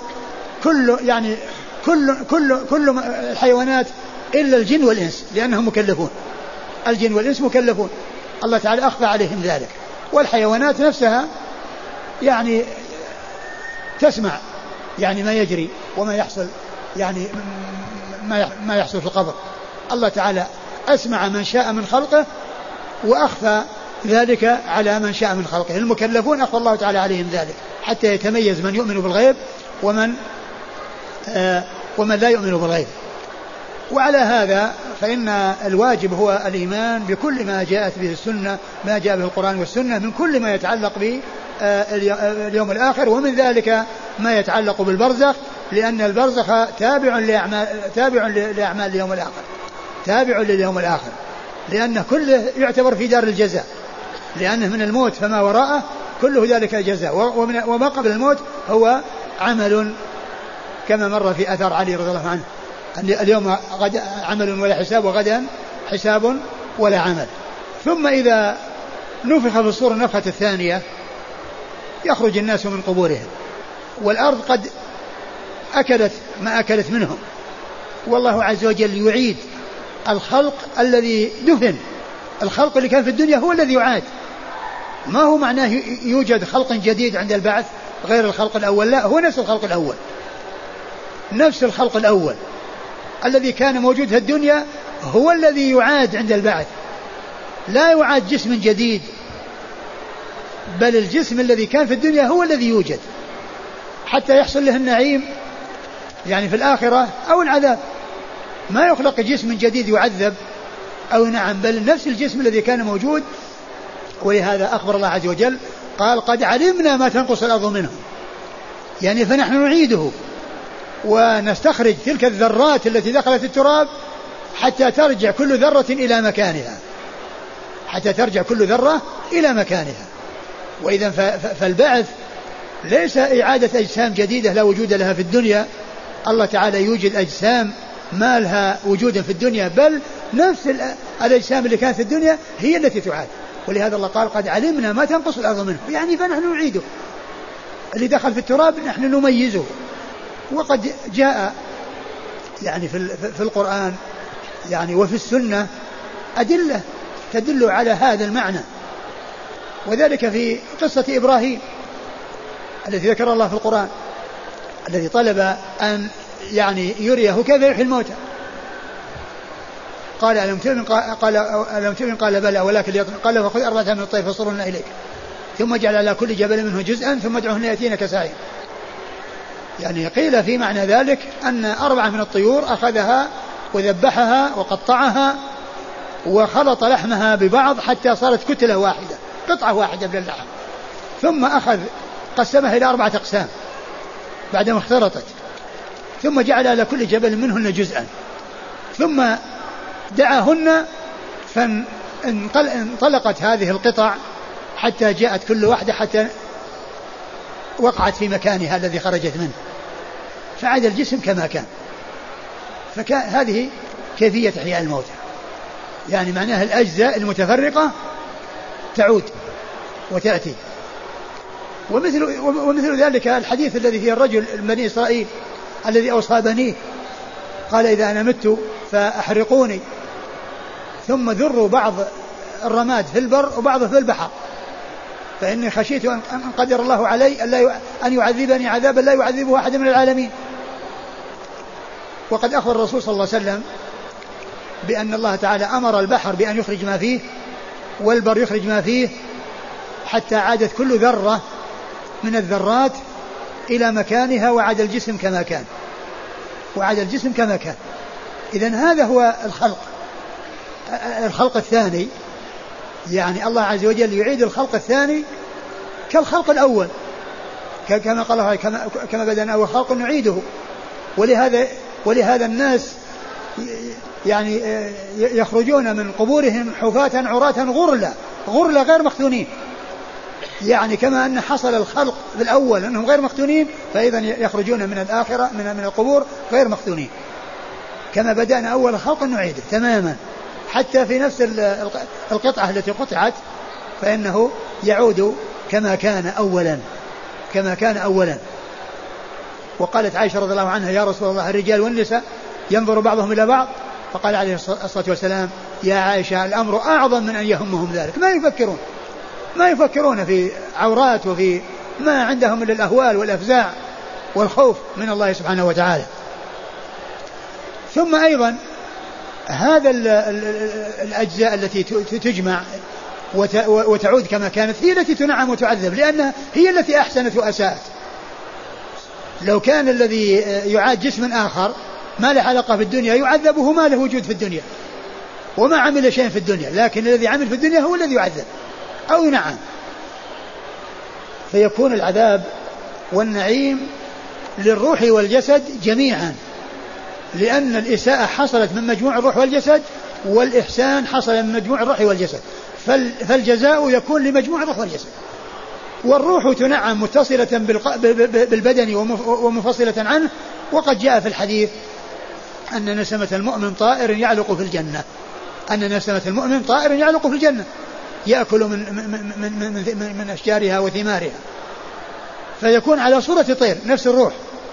كل الحيوانات إلا الجن والإنس، لأنهم مكلفون، الجن والإنس مكلفون، الله تعالى أخفى عليهم ذلك. والحيوانات نفسها يعني تسمع يعني ما يجري وما يحصل، يعني ما يحصل في القبر. الله تعالى أسمع من شاء من خلقه وأخفى ذلك على من شاء من خلقه. المكلفون أخفى الله تعالى عليهم ذلك حتى يتميز من يؤمن بالغيب ومن لا يؤمن بالغيب. وعلى هذا فإن الواجب هو الإيمان بكل ما جاءت به السنة، ما جاء به القرآن والسنة من كل ما يتعلق باليوم الآخر، ومن ذلك ما يتعلق بالبرزخ، لأن البرزخ تابع لأعمال اليوم الآخر، تابع لليوم الآخر، لأنه كله يعتبر في دار الجزاء، لأنه من الموت فما وراءه كله ذلك جزاء، وما قبل الموت هو عمل، كما مر في أثر علي رضي الله عنه اليوم عمل ولا حساب، وغدا حساب ولا عمل. ثم إذا نفخ في الصور النفخة الثانية يخرج الناس من قبورهم، والأرض قد أكلت ما أكلت منهم، والله عز وجل يعيد الخلق الذي دفن. الخلق اللي كان في الدنيا هو الذي يعاد، ما هو معناه يوجد خلق جديد عند البعث غير الخلق الأول، لا، هو نفس الخلق الأول، نفس الخلق الأول الذي كان موجود في الدنيا هو الذي يعاد عند البعث، لا يعاد جسم جديد، بل الجسم الذي كان في الدنيا هو الذي يوجد حتى يحصل له النعيم يعني في الآخرة أو العذاب. ما يخلق جسم جديد يعذب أو نعم، بل نفس الجسم الذي كان موجود. ولهذا أخبر الله عز وجل قال قد علمنا ما تنقص الأرض منهم، يعني فنحن نعيده ونستخرج تلك الذرات التي دخلت التراب حتى ترجع كل ذرة إلى مكانها، حتى ترجع كل ذرة إلى مكانها. وإذا فالبعث ليس إعادة أجسام جديدة لا وجود لها في الدنيا، الله تعالى يوجد أجسام ما لها وجودا في الدنيا، بل نفس الأجسام اللي كانت في الدنيا هي التي تعاد. ولهذا الله قال قد علمنا ما تنقص الأرض منه، يعني فنحن نعيده، اللي دخل في التراب نحن نميزه. وقد جاء يعني في القرآن يعني وفي السنة أدلة تدل على هذا المعنى، وذلك في قصة إبراهيم التي ذكر الله في القرآن، الذي طلب أن يعني يريه كيف يحيي الموتى، قال ألم تؤمن؟ قال بلى ولكن قال فخذ 4 من الطير فصرنا إليك ثم جعل على كل جبل منه جزءا ثم ادعوهن يأتينك سعيا. يعني قيل في معنى ذلك أن 4 من الطيور أخذها وذبحها وقطعها وخلط لحمها ببعض حتى صارت كتلة واحدة، قطعة واحدة من اللحم، ثم أخذ قسمها إلى 4 أقسام بعدما اختلطت، ثم جعل على كل جبل منهن جزءا، ثم دعاهن فانطلقت هذه القطع حتى جاءت كل واحدة حتى وقعت في مكانها الذي خرجت منه، فعاد الجسم كما كان. هذه كيفية إحياء الموتى، يعني معناها الأجزاء المتفرقة تعود وتأتي. ومثل ذلك الحديث الذي فيه الرجل بني إسرائيل الذي أوصى بنيه قال إذا أنا مت فأحرقوني ثم ذروا بعض الرماد في البر وبعضه في البحر فإني خشيت أن قدر الله علي أن يعذبني عذابا لا يعذبه أحد من العالمين. وقد أخبر الرسول صلى الله عليه وسلم بأن الله تعالى أمر البحر بأن يخرج ما فيه والبر يخرج ما فيه حتى عادت كل ذرة من الذرات إلى مكانها وعاد الجسم كما كان، وعاد الجسم كما كان. إذن هذا هو الخلق الثاني، يعني الله عز وجل يعيد الخلق الثاني كالخلق الأول، كما قال كما بدأنا أول خلق نعيده. ولهذا الناس يعني يخرجون من قبورهم حفاة عراة غرلا غير مختونين، يعني كما أن حصل الخلق بالأول أنهم غير مختونين فإذا يخرجون من الآخرة من القبور غير مختونين. كما بدأنا أول خلق نعيده تماما، حتى في نفس القطعة التي قطعت فإنه يعود كما كان أولا. وقالت عائشة رضي الله عنها يا رسول الله الرجال والنساء ينظر بعضهم إلى بعض، فقال عليه الصلاة والسلام يا عائشة الأمر أعظم من أن يهمهم ذلك، ما يفكرون في عورات وفي ما عندهم إلا الأهوال والأفزاع والخوف من الله سبحانه وتعالى. ثم أيضا هذا الأجزاء التي تجمع وتعود كما كانت هي التي تنعم وتعذب، لأنها هي التي أحسنت وأساءت. لو كان الذي يعاد جسم آخر ما له علاقة في الدنيا يعذب وهو ما له وجود في الدنيا وما عمل شيء في الدنيا، لكن الذي عمل في الدنيا هو الذي يعذب أو ينعم، فيكون العذاب والنعيم للروح والجسد جميعا، لأن الإساءة حصلت من مجموع الروح والجسد والإحسان حصل من مجموع الروح والجسد، فالجزاء يكون لمجموع الروح والجسد. والروح تنعم متصلة بالبدن ومنفصلة عنه. وقد جاء في الحديث أن نسمة المؤمن طائر يعلق في الجنة، يأكل من أشجارها وثمارها، فيكون على صورة طير نفس الروح،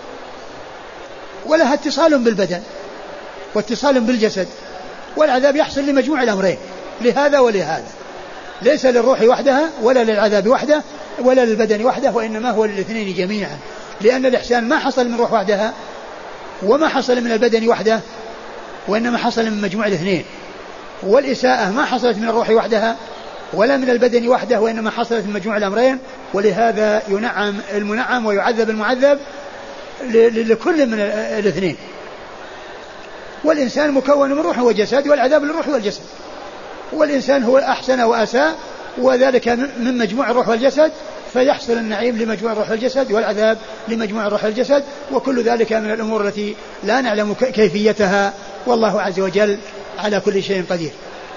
ولها اتصال بالبدن واتصال بالجسد، والعذاب يحصل لمجموع الأمرين لهذا ولهذا، ليس للروح وحدها ولا للعذاب وحده ولا للبدن وحده، وإنما هو للاثنين جميعا، لأن الإحسان ما حصل من روح وحدها وما حصل من البدن وحده وإنما حصل من مجموع الاثنين، والإساءة ما حصلت من الروح وحدها ولا من البدن وحده وإنما حصلت من مجموع الأمرين، ولهذا ينعم المنعم ويعذب المعذب لكل من الاثنين. والإنسان مكون من روح وجسد، والعذاب للروح والجسد، والإنسان هو أحسن وأساء وذلك من مجموع الروح والجسد، فيحصل النعيم لمجموع الروح والجسد والعذاب لمجموع الروح والجسد، وكل ذلك من الأمور التي لا نعلم كيفيتها، والله عز وجل على كل شيء قدير.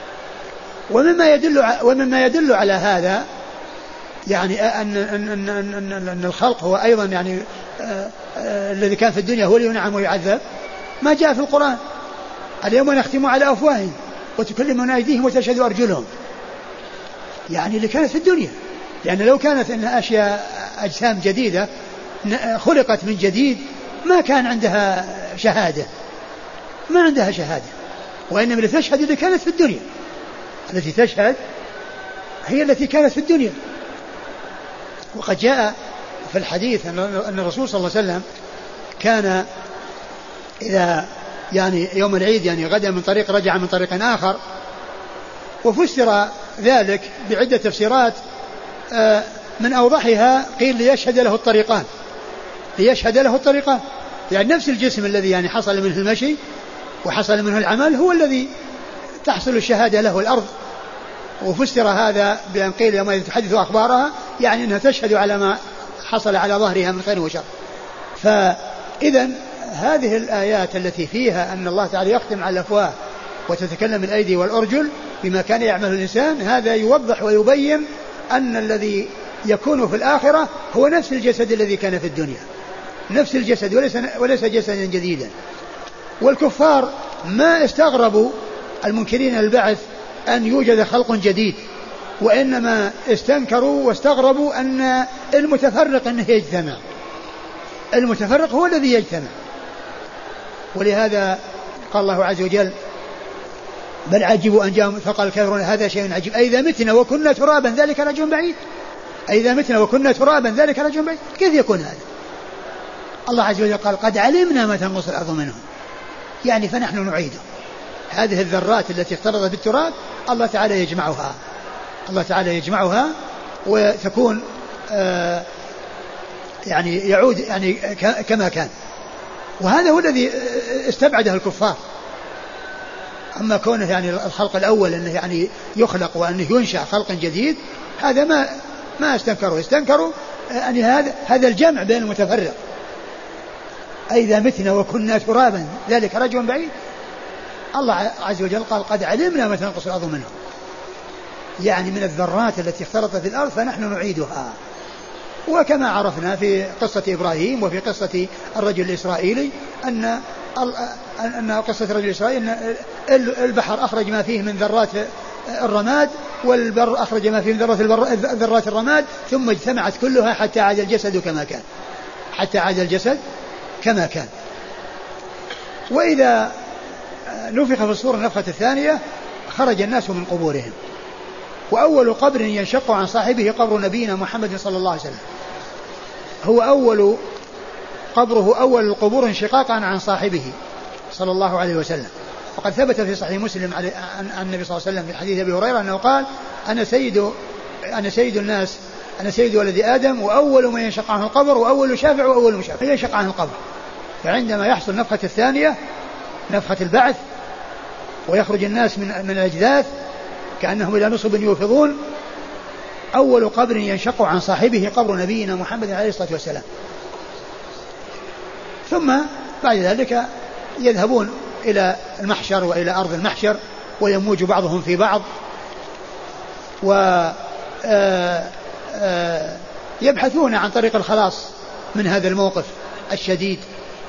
ومما يدل على هذا يعني أن الخلق هو أيضا يعني الذي كان في الدنيا هو اللي ينعم ويعذب، ما جاء في القرآن اليوم نختم على أفواههم وتكلمنا أيديهم وتشهد أرجلهم، يعني اللي كانت في الدنيا، لأن لو كانت إنها أشياء أجسام جديدة خلقت من جديد ما كان عندها شهادة، وإنما اللي تشهد اللي كانت في الدنيا، التي تشهد هي التي كانت في الدنيا. وقد جاء في الحديث أن الرسول صلى الله عليه وسلم كان إذا يعني يوم العيد يعني غدا من طريق رجع من طريق آخر، وفسر ذلك بعدة تفسيرات من أوضحها قيل ليشهد له الطريقان، ليشهد له الطريقان، يعني نفس الجسم الذي يعني حصل منه المشي وحصل منه العمل هو الذي تحصل الشهادة له الأرض. وفسر هذا بأن قيل يوم تحدث أخبارها يعني أنها تشهد على ما حصل على ظهرها من خير وشر. فإذا هذه الآيات التي فيها أن الله تعالى يختم على الأفواه وتتكلم الأيدي والأرجل بما كان يعمل الإنسان، هذا يوضح ويبين أن الذي يكون في الآخرة هو نفس الجسد الذي كان في الدنيا، نفس الجسد وليس جسدا جديدا. والكفار ما استغربوا المنكرين البعث أن يوجد خلق جديد، وإنما استنكروا واستغربوا أن المتفرق أنه يجتمع، المتفرق هو الذي يجتمع. ولهذا قال الله عز وجل بل عجبوا أن جاءهم فقال الكافرون هذا شيء عجيب أئذا متنا وكنا ترابا ذلك رجل بعيد، أئذا متنا وكنا ترابا ذلك رجل بعيد، كيف يكون هذا؟ الله عز وجل قال قد علمنا ما تنقص الأرض منهم، يعني فنحن نعيده. هذه الذرات التي اختلطت بالتراب الله تعالى يجمعها، الله تعالى يجمعها وتكون يعني يعود يعني كما كان. وهذا هو الذي استبعده الكفار. أما كونه يعني الخلق الأول أنه يعني يخلق وأنه ينشأ خلق جديد هذا ما استنكروا، استنكروا يعني هذا الجمع بين المتفرق. أئذا متنا وكنا ترابا ذلك رجل بعيد، الله عز وجل قال قد علمنا ما تنقص الأرض منهم، يعني من الذرات التي اختلطت في الأرض فنحن نعيدها. وكما عرفنا في قصة إبراهيم وفي قصة الرجل الإسرائيلي أن قصة الرجل الإسرائيلي أن البحر أخرج ما فيه من ذرات الرماد والبر أخرج ما فيه من ذرات الرماد ثم اجتمعت كلها حتى عاد الجسد كما كان، حتى عاد الجسد كما كان. وإذا نفخ في الصور النفخة الثانية خرج الناس من قبورهم، وأول قبر ينشق عن صاحبه قبر نبينا محمد صلى الله عليه وسلم، هو أول قبره أول القبور انشقاقا عن صاحبه صلى الله عليه وسلم. وقد ثبت في صحيح مسلم عن النبي صلى الله عليه وسلم في حديث أبي هريرة أنه قال أنا سيد الناس، أنا سيد ولد آدم وأول من ينشق عنه القبر وأول شافع وأول مشافع ينشق عنه القبر. فعندما يحصل نفخة الثانية نفخة البعث ويخرج الناس من الأجداث كأنهم إلى نصب يوفضون، أول قبر ينشق عن صاحبه قبر نبينا محمد عليه الصلاة والسلام. ثم بعد ذلك يذهبون إلى المحشر وإلى أرض المحشر ويموج بعضهم في بعض ويبحثون عن طريق الخلاص من هذا الموقف الشديد.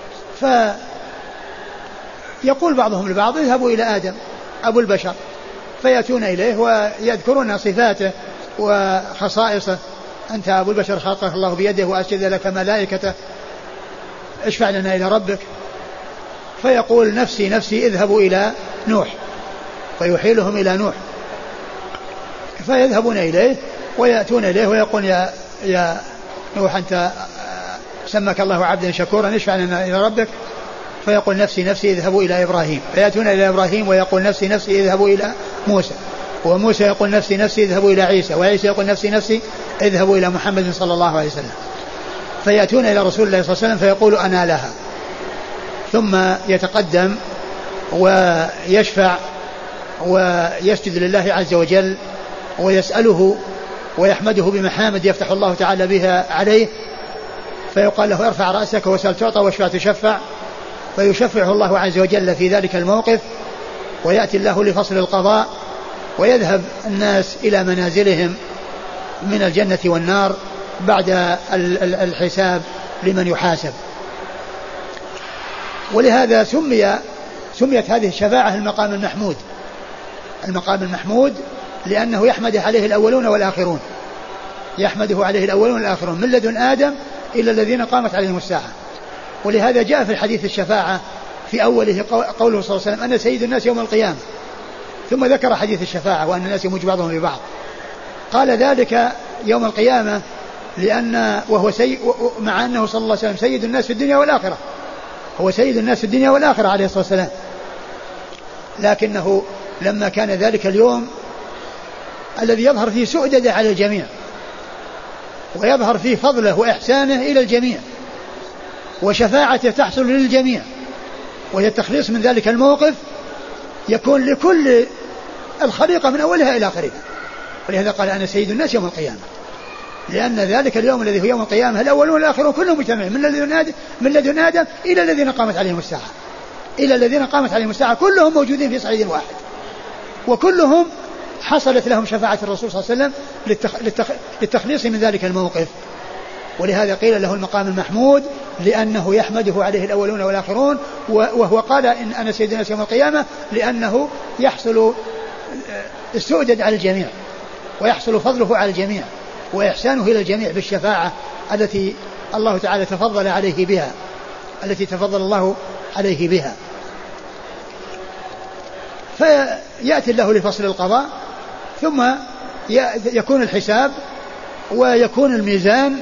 فيقول بعضهم لبعض اذهبوا إلى آدم أبو البشر، فيأتون إليه ويذكرون صفاته وخصائصه، أنت أبو البشر خلقك الله بيده وأسجد لك ملائكته، اشفع لنا إلى ربك. فيقول نفسي نفسي اذهبوا إلى نوح، فيحيلهم إلى نوح، فيذهبون إليه ويأتون إليه ويقول يا نوح أنت سمك الله عبدا شكورا اشفع لنا إلى ربك. فيقول نفسي نفسي اذهبوا إلى إبراهيم، فيأتون إلى إبراهيم ويقول نفسي نفسي اذهبوا إلى موسى، وموسى يقول نفسي نفسي اذهبوا إلى عيسى، وعيسى يقول نفسي نفسي اذهبوا إلى محمد صلى الله عليه وسلم. فيأتون إلى رسول الله صلى الله عليه وسلم فيقول أنا لها، ثم يتقدم ويشفع ويسجد لله عز وجل ويسأله ويحمده بمحامد يفتح الله تعالى بها عليه، فيقال له ارفع رأسك وسل تعطى واشفع تشفع، فيشفعه الله عز وجل في ذلك الموقف، ويأتي الله لفصل القضاء ويذهب الناس إلى منازلهم من الجنة والنار بعد الحساب لمن يحاسب. ولهذا سميت هذه الشفاعة المقام المحمود، المقام المحمود لأنه يحمده عليه الأولون والآخرون، يحمده عليه الأولون والآخرون من لدن آدم إلى الذين قامت عليهم الساعة. ولهذا جاء في الحديث الشفاعة في أوله قوله صلى الله عليه وسلم أنا سيد الناس يوم القيامة، ثم ذكر حديث الشفاعة وأن الناس يموج بعضهم ببعض، قال ذلك يوم القيامة لأن وهو مع أنه صلى الله عليه وسلم سيد الناس في الدنيا والآخرة، هو سيد الناس في الدنيا والآخرة عليه الصلاة والسلام، لكنه لما كان ذلك اليوم الذي يظهر فيه سؤدد على الجميع، ويظهر فيه فضله وإحسانه إلى الجميع، وشفاعته تحصل للجميع، وهي التخليص من ذلك الموقف يكون لكل الخليقة من أولها إلى آخرها. ولهذا قال أنا سيد الناس يوم القيامة، لأن ذلك اليوم الذي هو يوم القيامة الأولون والآخرون كلهم مجتمعين من لدن آدم إلى الذين قامت عليهم الساعة، إلى الذين قامت عليهم الساعة كلهم موجودين في صعيد واحد، وكلهم حصلت لهم شفاعة الرسول صلى الله عليه وسلم للتخليص من ذلك الموقف. ولهذا قيل له المقام المحمود لأنه يحمده عليه الأولون والآخرون، وهو قال إن أنا سيد الناس يوم القيامة لأنه يحصل السؤدد على الجميع، ويحصل فضله على الجميع، وإحسانه إلى الجميع بالشفاعة التي الله تعالى تفضل عليه بها، التي تفضل الله عليه بها. فيأتي الله لفصل القضاء، ثم يكون الحساب ويكون الميزان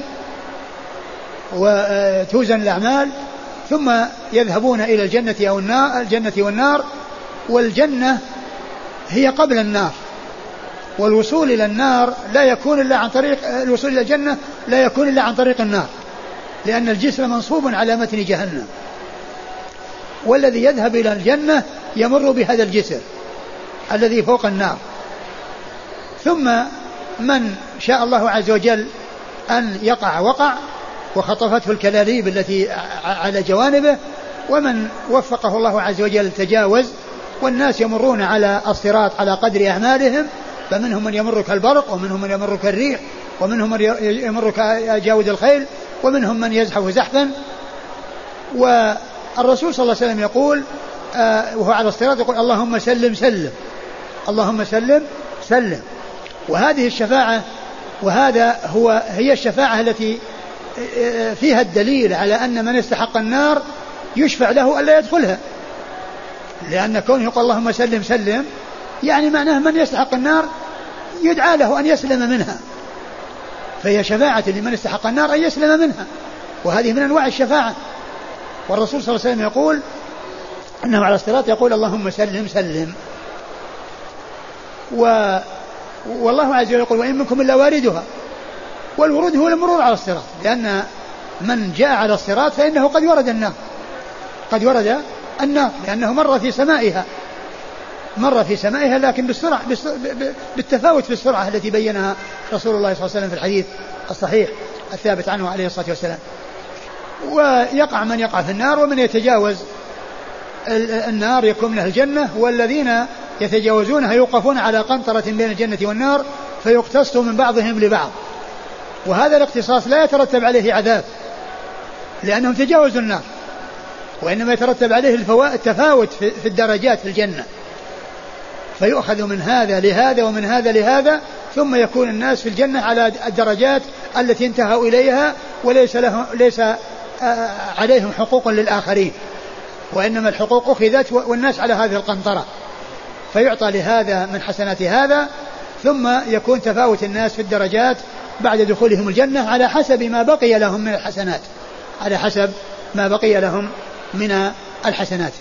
وتوزن الأعمال، ثم يذهبون إلى الجنة أو الجنة والنار. والجنة هي قبل النار، والوصول إلى النار لا يكون إلا عن طريق الوصول إلى الجنة لا يكون إلا عن طريق النار، لأن الجسر منصوب على متن جهنم، والذي يذهب إلى الجنة يمر بهذا الجسر الذي فوق النار. ثم من شاء الله عز وجل أن يقع وقع وخطفته الكلاليب التي على جوانبه، ومن وفقه الله عز وجل تجاوز. والناس يمرون على الصراط على قدر أعمالهم، فمنهم من يمر كالبرق، ومنهم من يمر كالريح، ومنهم من يمر كجاود الخيل، ومنهم من يزحف زحفا. والرسول صلى الله عليه وسلم يقول وهو على الصراط يقول اللهم سلم سلم، اللهم سلم سلم. وهذه الشفاعة هي الشفاعة التي فيها الدليل على أن من استحق النار يشفع له ألا يدخلها، لأن كونه يقول اللهم سلم سلم يعني معناه من يستحق النار يدعى له أن يسلم منها، فهي شفاعة لمن استحق النار أن يسلم منها، وهذه من أنواع الشفاعة. والرسول صلى الله عليه وسلم يقول أنه على الصراط يقول اللهم سلم سلم. والله عز وجل يقول وإن منكم إلا واردها، والورود هو المرور على الصراط، لأن من جاء على الصراط فإنه قد ورد النار، قد ورد النار، لأنه مر في سمائها لكن بالسرعة بالتفاوت في السرعة التي بينها رسول الله صلى الله عليه وسلم في الحديث الصحيح الثابت عنه عليه الصلاة والسلام. ويقع من يقع في النار، ومن يتجاوز النار يكون له الجنة، والذين يتجاوزونها يوقفون على قنطرة بين الجنة والنار فيقتص من بعضهم لبعض. وهذا الاقتصاص لا يترتب عليه عذاب لأنهم تجاوزوا النار، وإنما يترتب عليه التفاوت في الدرجات في الجنة، فيؤخذ من هذا لهذا ومن هذا لهذا، ثم يكون الناس في الجنة على الدرجات التي انتهوا إليها، ليس عليهم حقوق للآخرين، وإنما الحقوق أخذت والناس على هذه القنطرة، فيعطى لهذا من حسنات هذا، ثم يكون تفاوت الناس في الدرجات بعد دخولهم الجنة على حسب ما بقي لهم من الحسنات، على حسب ما بقي لهم من الحسنات.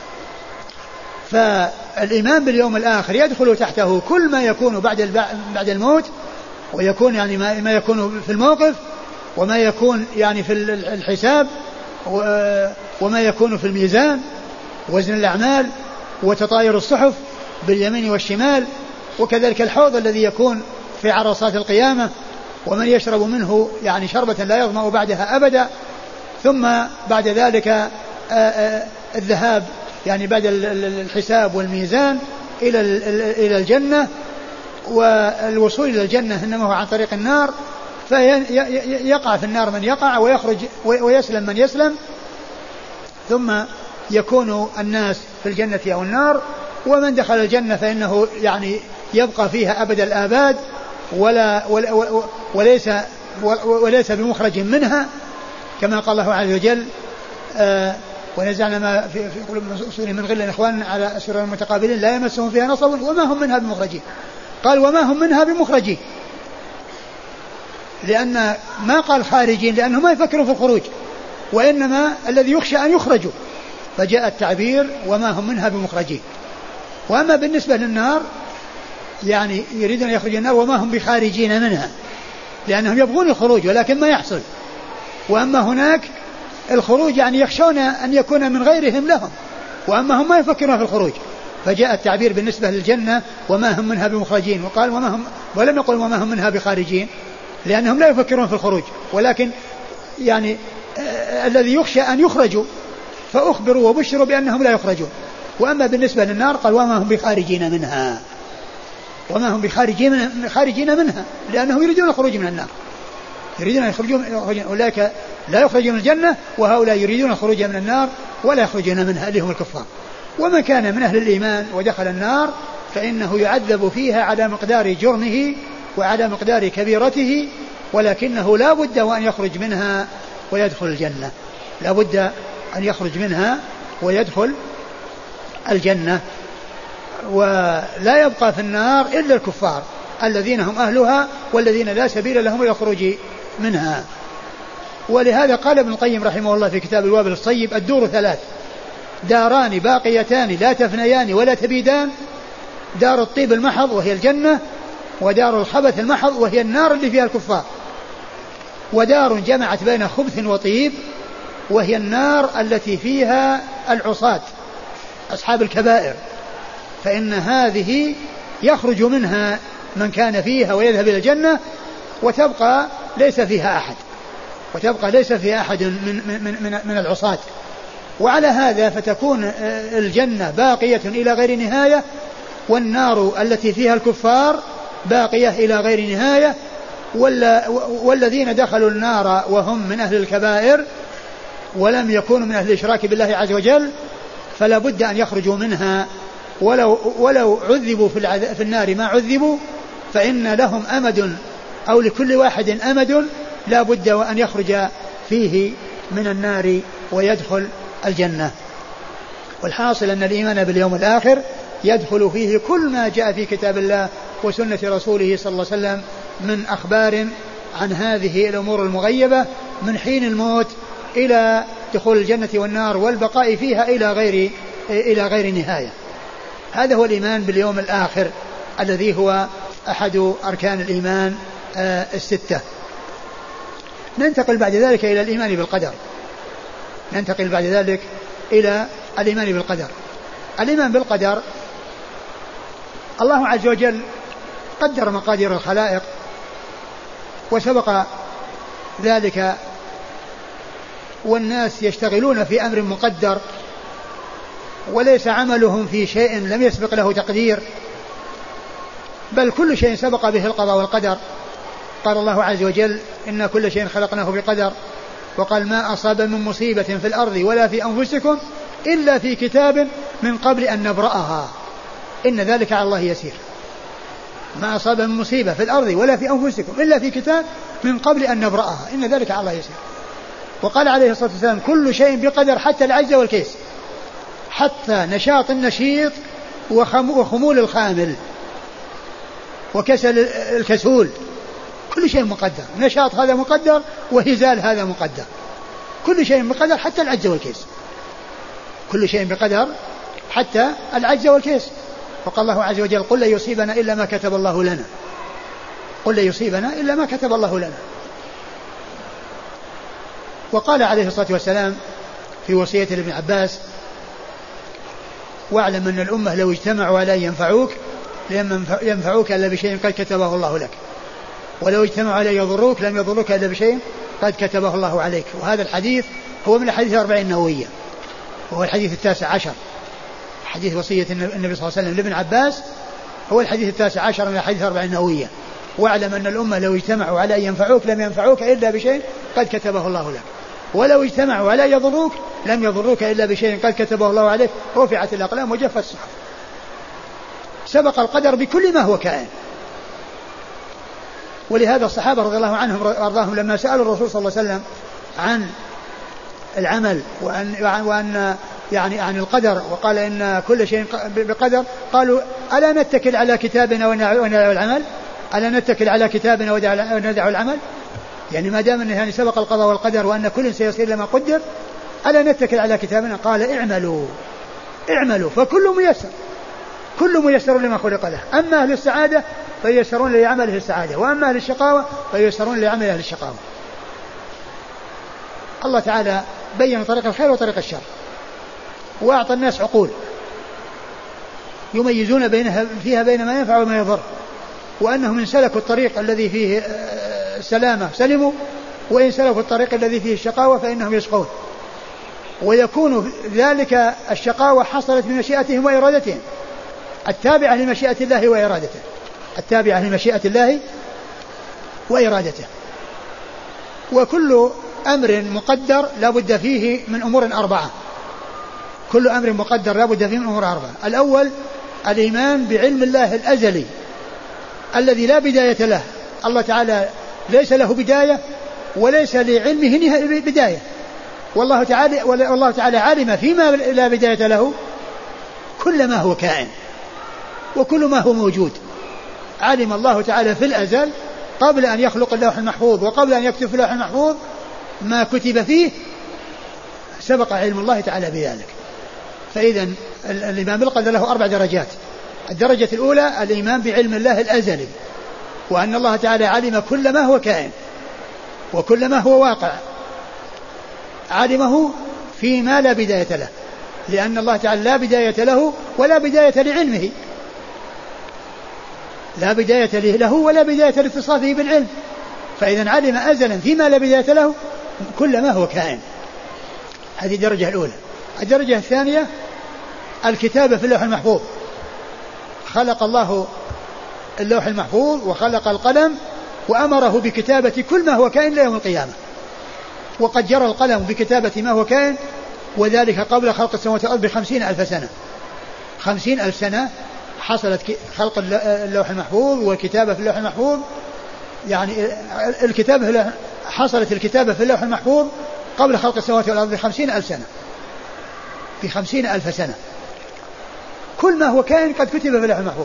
فالإيمان باليوم الآخر يدخل تحته كل ما يكون بعد الموت، ويكون يعني ما يكون في الموقف، وما يكون يعني في الحساب، وما يكون في الميزان وزن الأعمال وتطاير الصحف باليمين والشمال، وكذلك الحوض الذي يكون في عرصات القيامة، ومن يشرب منه يعني شربة لا يظمأ بعدها أبدا. ثم بعد ذلك الذهاب يعني بعد الحساب والميزان إلى الجنة، والوصول إلى الجنة إنما هو عن طريق النار، فيقع في النار من يقع ويخرج ويسلم من يسلم، ثم يكون الناس في الجنة أو النار. ومن دخل الجنة فإنه يعني يبقى فيها أبد الآباد وليس بمخرج منها، كما قال الله عز وجل ونزعنا ما في قلوب المسؤولين من غل إخوان على أسرار متقابلين لا يمسهم فيها نصب وما هم منها بمخرجين. قال وما هم منها بمخرجين، لأن ما قال خارجين لأنهم ما يفكرون في الخروج، وإنما الذي يخشى أن يخرجوا، فجاء التعبير وما هم منها بمخرجين. وأما بالنسبة للنار يعني يريدون أن يخرجوا النار وما هم بخارجين منها، لأنهم يبغون الخروج ولكن ما يحصل. وأما هناك الخروج يعني يخشون أن يكون من غيرهم لهم، وأما هم ما يفكرون في الخروج. فجاء التعبير بالنسبة للجنة وما هم منها بمخرجين، وقال ولم يقل وما هم منها بخارجين، لأنهم لا يفكرون في الخروج، ولكن يعني الذي يخشى أن يخرجوا فأخبروا وبشروا بأنهم لا يخرجون. وأما بالنسبة للنار قال وما هم بخارجين منها، وما هم بخارجين منها، لأنهم يريدون الخروج من النار، يريدون أن يخرجون. أولئك لا يخرجون من الجنة، وهؤلاء يريدون الخروج من النار ولا يخرجون منها اللي هم الكفار. ومن كان من أهل الإيمان ودخل النار فإنه يعذب فيها على مقدار جرمه وعلى مقدار كبيرته، ولكنه لا بد وأن يخرج منها ويدخل الجنة، لا بد أن يخرج منها ويدخل الجنة. ولا يبقى في النار إلا الكفار الذين هم أهلها والذين لا سبيل لهم إلى الخروج منها. ولهذا قال ابن القيم رحمه الله في كتاب الوابل الصيب: الدور ثلاث، داران باقيتان لا تفنيان ولا تبيدان، دار الطيب المحض وهي الجنة، ودار الخبث المحض وهي النار اللي فيها الكفار، ودار جمعت بين خبث وطيب وهي النار التي فيها العصاة أصحاب الكبائر، فإن هذه يخرج منها من كان فيها ويذهب إلى الجنة، وتبقى ليس فيها أحد من العصاة. وعلى هذا فتكون الجنة باقية إلى غير نهاية، والنار التي فيها الكفار باقية إلى غير نهاية. والذين دخلوا النار وهم من أهل الكبائر ولم يكونوا من أهل الإشراك بالله عز وجل فلا بد أن يخرجوا منها، ولو عذبوا في النار ما عذبوا، فإن لهم أمد أو لكل واحد أمد لا بد وأن يخرج فيه من النار ويدخل الجنة. والحاصل أن الإيمان باليوم الآخر يدخل فيه كل ما جاء في كتاب الله وسنة رسوله صلى الله عليه وسلم من أخبار عن هذه الأمور المغيبة من حين الموت إلى دخول الجنة والنار والبقاء فيها إلى غير نهاية. هذا هو الإيمان باليوم الآخر الذي هو أحد أركان الإيمان الستة. ننتقل بعد ذلك إلى الإيمان بالقدر. الإيمان بالقدر، الله عز وجل قدر مقادير الخلائق وسبق ذلك، والناس يشتغلون في أمر مقدر وليس عملهم في شيء لم يسبق له تقدير، بل كل شيء سبق به القضاء والقدر. قال الله عز وجل: إن كل شيء خلقناه بقدر. وقال: ما أصاب من مصيبة في الأرض ولا في أنفسكم إلا في كتاب من قبل أن نبرأها إن ذلك على الله يسير. ما أصاب من مصيبة في الأرض ولا في أنفسكم إلا في كتاب من قبل أن نبرأها إن ذلك على الله يسير. وقال عليه الصلاة والسلام: كل شيء بقدر حتى العجز والكيس، حتى نشاط النشيط وخمول الخامل وكسل الكسول، كل شيء مقدر. نشاط هذا مقدر وهزال هذا مقدر، كل شيء بقدر حتى العجز والكيس، كل شيء بقدر حتى العجز والكيس. وقال الله عز وجل: قل لا يصيبنا إلا ما كتب الله لنا، قل لا يصيبنا إلا ما كتب الله لنا. وقال عليه الصلاة والسلام في وصية لابن عباس: واعلم أن الأمة لو اجتمعوا على أن ينفعوك إلا بشيء قد كتبه الله لك، ولو اجتمعوا على يضروك لم يضروك إلا بشيء قد كتبه الله عليك. وهذا الحديث هو من الحديث 40 النووية، وهو الحديث 19، حديث وصية النبي صلى الله عليه وسلم لابن عباس هو الحديث 19 من الحديث 40 النووية. واعلم أن الأمة لو اجتمعوا على أن ينفعوك لم ينفعوك إلا بشيء قد كتبه الله لك، ولو اجتمعوا على يضروك لم يضروك إلا بشيء قد كتبه الله عليك. رفعت الأقلام وجفت الصحف. سبق القدر بكل ما هو كائن. ولهذا الصحابة رضي الله عنهم وارضاهم لما سألوا الرسول صلى الله عليه وسلم عن العمل وأن يعني عن القدر، وقال إن كل شيء بقدر، قالوا: ألا نتكل على كتابنا وندع العمل؟ ألا نتكل على كتابنا وندع العمل؟ يعني ما دام أنه يعني سبق القضاء والقدر وأن كل سيصير لما قدر، ألا نتكل على كتابنا؟ قال: اعملوا فكل ميسر لما خلق له. أما أهل السعادة فييسرون لعمل أهل السعادة، وأما أهل الشقاوة فييسرون لعمل أهل الشقاوة. الله تعالى بين طريق الخير وطريق الشر، وأعطى الناس عقول يميزون فيها بين ما ينفع وما يضر، وأنهم إن سلكوا الطريق الذي فيه سلامة سلموا، وإن سلكوا الطريق الذي فيه الشقاوة فإنهم يشقون. ويكون ذلك الشقاوة حصلت بمشيئتهم وإرادتهم التابعة لمشيئة الله وإرادته، التابعة لمشيئة الله وإرادته. وكل أمر مقدر لا بد فيه من أمور أربعة، كل أمر مقدر لا بد فيه من أمور أربعة. الأول الإيمان بعلم الله الأزلي الذي لا بداية له، الله تعالى ليس له بداية وليس لعلمه بداية، والله تعالى علم فيما لا بداية له كل ما هو كائن وكل ما هو موجود. علم الله تعالى في الأزل قبل أن يخلق اللوح المحفوظ وقبل أن يكتب في اللوح المحفوظ ما كتب فيه، سبق علم الله تعالى بذلك. فإذا الإيمان بالقدر له 4 درجات. الدرجة الأولى الإيمان بعلم الله الأزلي، وأن الله تعالى علم كل ما هو كائن وكل ما هو واقع، علمه فيما لا بداية له، لأن الله تعالى لا بداية له ولا بداية لعلمه، لا بداية له ولا بداية لاتصافه بالعلم، فإذا علم أزلا فيما لا بداية له كل ما هو كائن. هذه الدرجة الأولى. الدرجة الثانية الكتابة في اللوح المحفوظ، خلق الله اللوح المحفوظ وخلق القلم وأمره بكتابة كل ما هو كائن إلى يوم القيامة، وقد جرى القلم بكتابة ما هو كائن، وذلك قبل خلق السماوات والأرض ب50,000 سنة. 50,000 سنة حصلت خلق اللوح المحفوظ والكتابة في اللوح المحفوظ، يعني حصلت الكتابة في اللوح المحفوظ قبل خلق السماوات والأرض ب50,000 سنة، ب50,000 سنة كل ما هو كائن قد كتب في اللوح المحفوظ.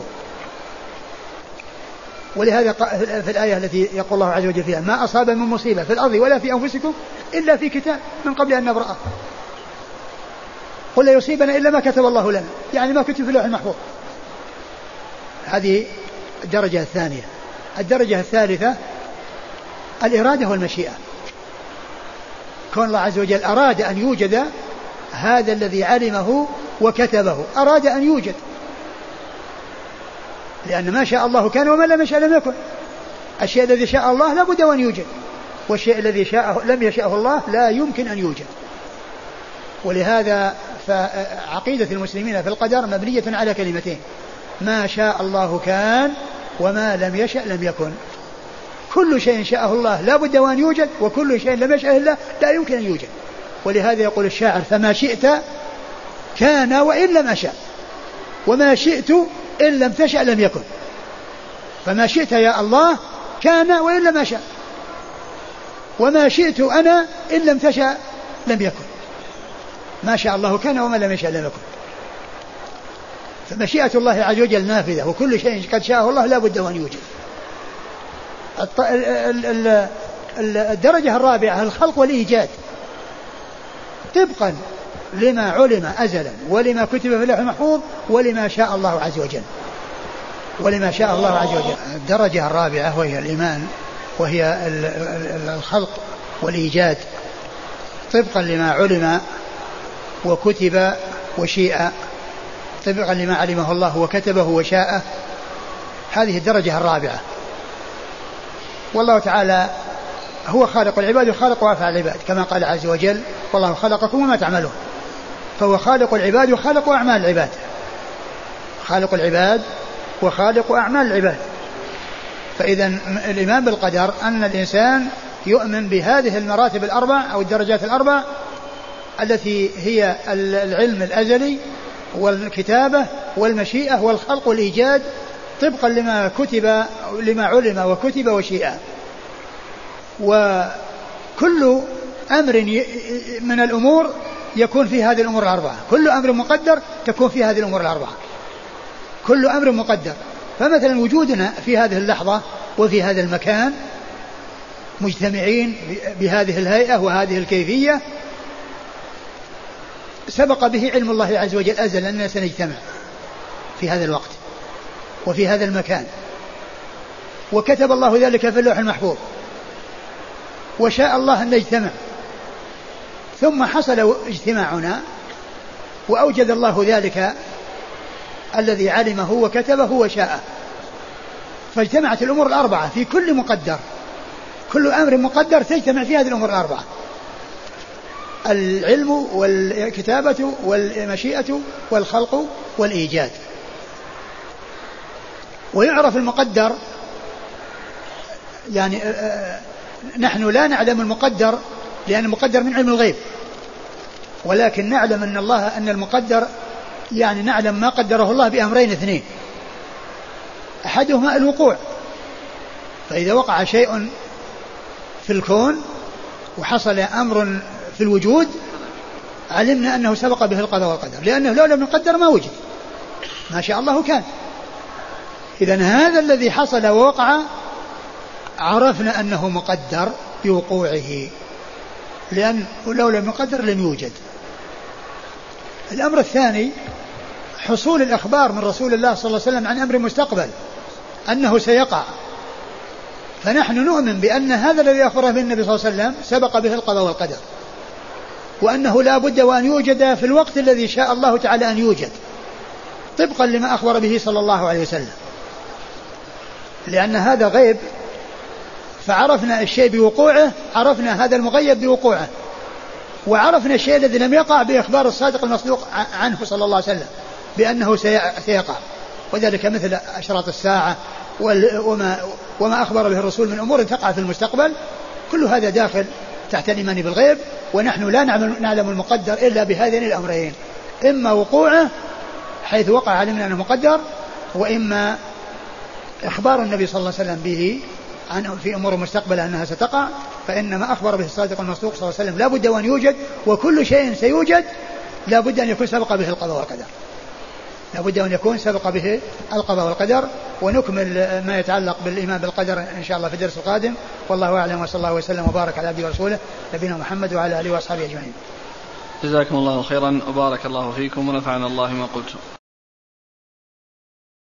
ولهذا في الآية التي يقول الله عز وجل فيها ما أصاب من مصيبة في الأرض ولا في أنفسكم إلا في كتاب من قبل أن نبرأه قل لا يصيبنا إلا ما كتب الله لنا، يعني ما كتب في اللوح المحفوظ. هذه الدرجة الثانية. الدرجة الثالثة الإرادة والمشيئة، كون الله عز وجل أراد أن يوجد هذا الذي علمه وكتبه، أراد أن يوجد، لأن ما شاء الله كان وما لم يشاء لم يكن. الشيء الذي شاء الله لا بد أن يوجد، والشيء الذي لم يشاءه الله لا يمكن أن يوجد. ولهذا فعقيدة المسلمين في القدر مبنية على كلمتين: ما شاء الله كان وما لم يشأ لم يكن. كل شيء شاءه الله لا بد أن يوجد، وكل شيء لم يشأه الله لا يمكن أن يوجد. ولهذا يقول الشاعر: فما شئت كان وإن لم أشأ، وما شئت إن لم تشأ لم يكن. فما شئت يا الله كان وإن لم أشأ، وما شئت أنا إن لم تشأ لم يكن. ما شاء الله كان وما لم يشأ لم يكن. فمشيئة الله عز وجل نافذة، وكل شيء قد شاءه الله لا بد أن يوجد. الدرجة الرابعة الخلق والإيجاد، طبقا لما علم أزلا ولما كتب في اللوح المحفوظ ولما شاء الله عز وجل، ولما شاء الله عز وجل. الدرجة الرابعة وهي الإيمان، وهي الخلق والإيجاد طبقا لما علم وكتب وشيء، طبقا لما علمه الله وكتبه وشاءه. هذه الدرجة الرابعة. والله تعالى هو خالق العباد وخالق أفعال العباد، كما قال عز وجل: والله خلقكم وما تعملون. فهو خالق العباد وخالق أعمال العباد، خالق العباد وخالق أعمال العباد. فإذا الإيمان بالقدر أن الإنسان يؤمن بهذه المراتب الأربع أو الدرجات الأربع التي هي العلم الأزلي والكتابة والمشيئة والخلق والإيجاد، طبقا لما كتب، لما علم وكتب وشيء. وكل أمر من الأمور يكون في هذه الأمور الأربعة، كل أمر مقدر تكون في هذه الأمور الأربعة، كل أمر مقدر. فمثلا وجودنا في هذه اللحظة وفي هذا المكان مجتمعين بهذه الهيئة وهذه الكيفية سبق به علم الله عز وجل أزل أننا سنجتمع في هذا الوقت وفي هذا المكان، وكتب الله ذلك في اللوح المحفوظ، وشاء الله أن نجتمع، ثم حصل اجتماعنا وأوجد الله ذلك الذي علمه وكتبه وشاءه، فاجتمعت الأمور الأربعة في كل مقدر، كل أمر مقدر تجتمع في هذه الأمور الأربعة: العلم والكتابة والمشيئة والخلق والإيجاد. ويعرف المقدر، يعني نحن لا نعلم المقدر لأن المقدر من علم الغيب، ولكن نعلم أن الله أن المقدر، يعني نعلم ما قدره الله بأمرين اثنين: أحدهما الوقوع، فإذا وقع شيء في الكون وحصل أمر في الوجود علمنا أنه سبق به القضاء والقدر، لأنه لو لم يقدر ما وجد، ما شاء الله كان. إذن هذا الذي حصل ووقع عرفنا أنه مقدر بوقوعه، لأن لو لم يقدر لم يوجد. الأمر الثاني حصول الأخبار من رسول الله صلى الله عليه وسلم عن أمر مستقبل أنه سيقع، فنحن نؤمن بأن هذا الذي أخبره به النبي صلى الله عليه وسلم سبق به القضاء والقدر، وأنه لا بد وأن يوجد في الوقت الذي شاء الله تعالى أن يوجد طبقا لما أخبر به صلى الله عليه وسلم، لأن هذا غيب، فعرفنا الشيء بوقوعه، عرفنا هذا المغيب بوقوعه، وعرفنا الشيء الذي لم يقع بإخبار الصادق المصدوق عنه صلى الله عليه وسلم بأنه سيقع، وذلك مثل أشراط الساعة وما أخبر به الرسول من أمور تقع في المستقبل. كل هذا داخل تحت الإيمان بالغيب، ونحن لا نعلم المقدر إلا بهذين الأمرين: إما وقوعه حيث وقع علمنا أنه مقدر، وإما إخبار النبي صلى الله عليه وسلم به عنه في أمور مستقبلة أنها ستقع، فإن ما أخبر به الصادق المصدوق صلى الله عليه وسلم لا بد وأن يوجد، وكل شيء سيوجد لا بد أن يكون سبق به القضاء والقدر، لا بد أن يكون سبق به القضاء والقدر. ونكمل ما يتعلق بالإيمان بالقدر إن شاء الله في الدرس القادم، والله أعلم، وصلى الله وسلم وبارك على عبده ورسوله نبينا محمد وعلى آله وأصحابه أجمعين. جزاكم الله خيرا وبارك الله فيكم ونفعنا الله ما قلتم.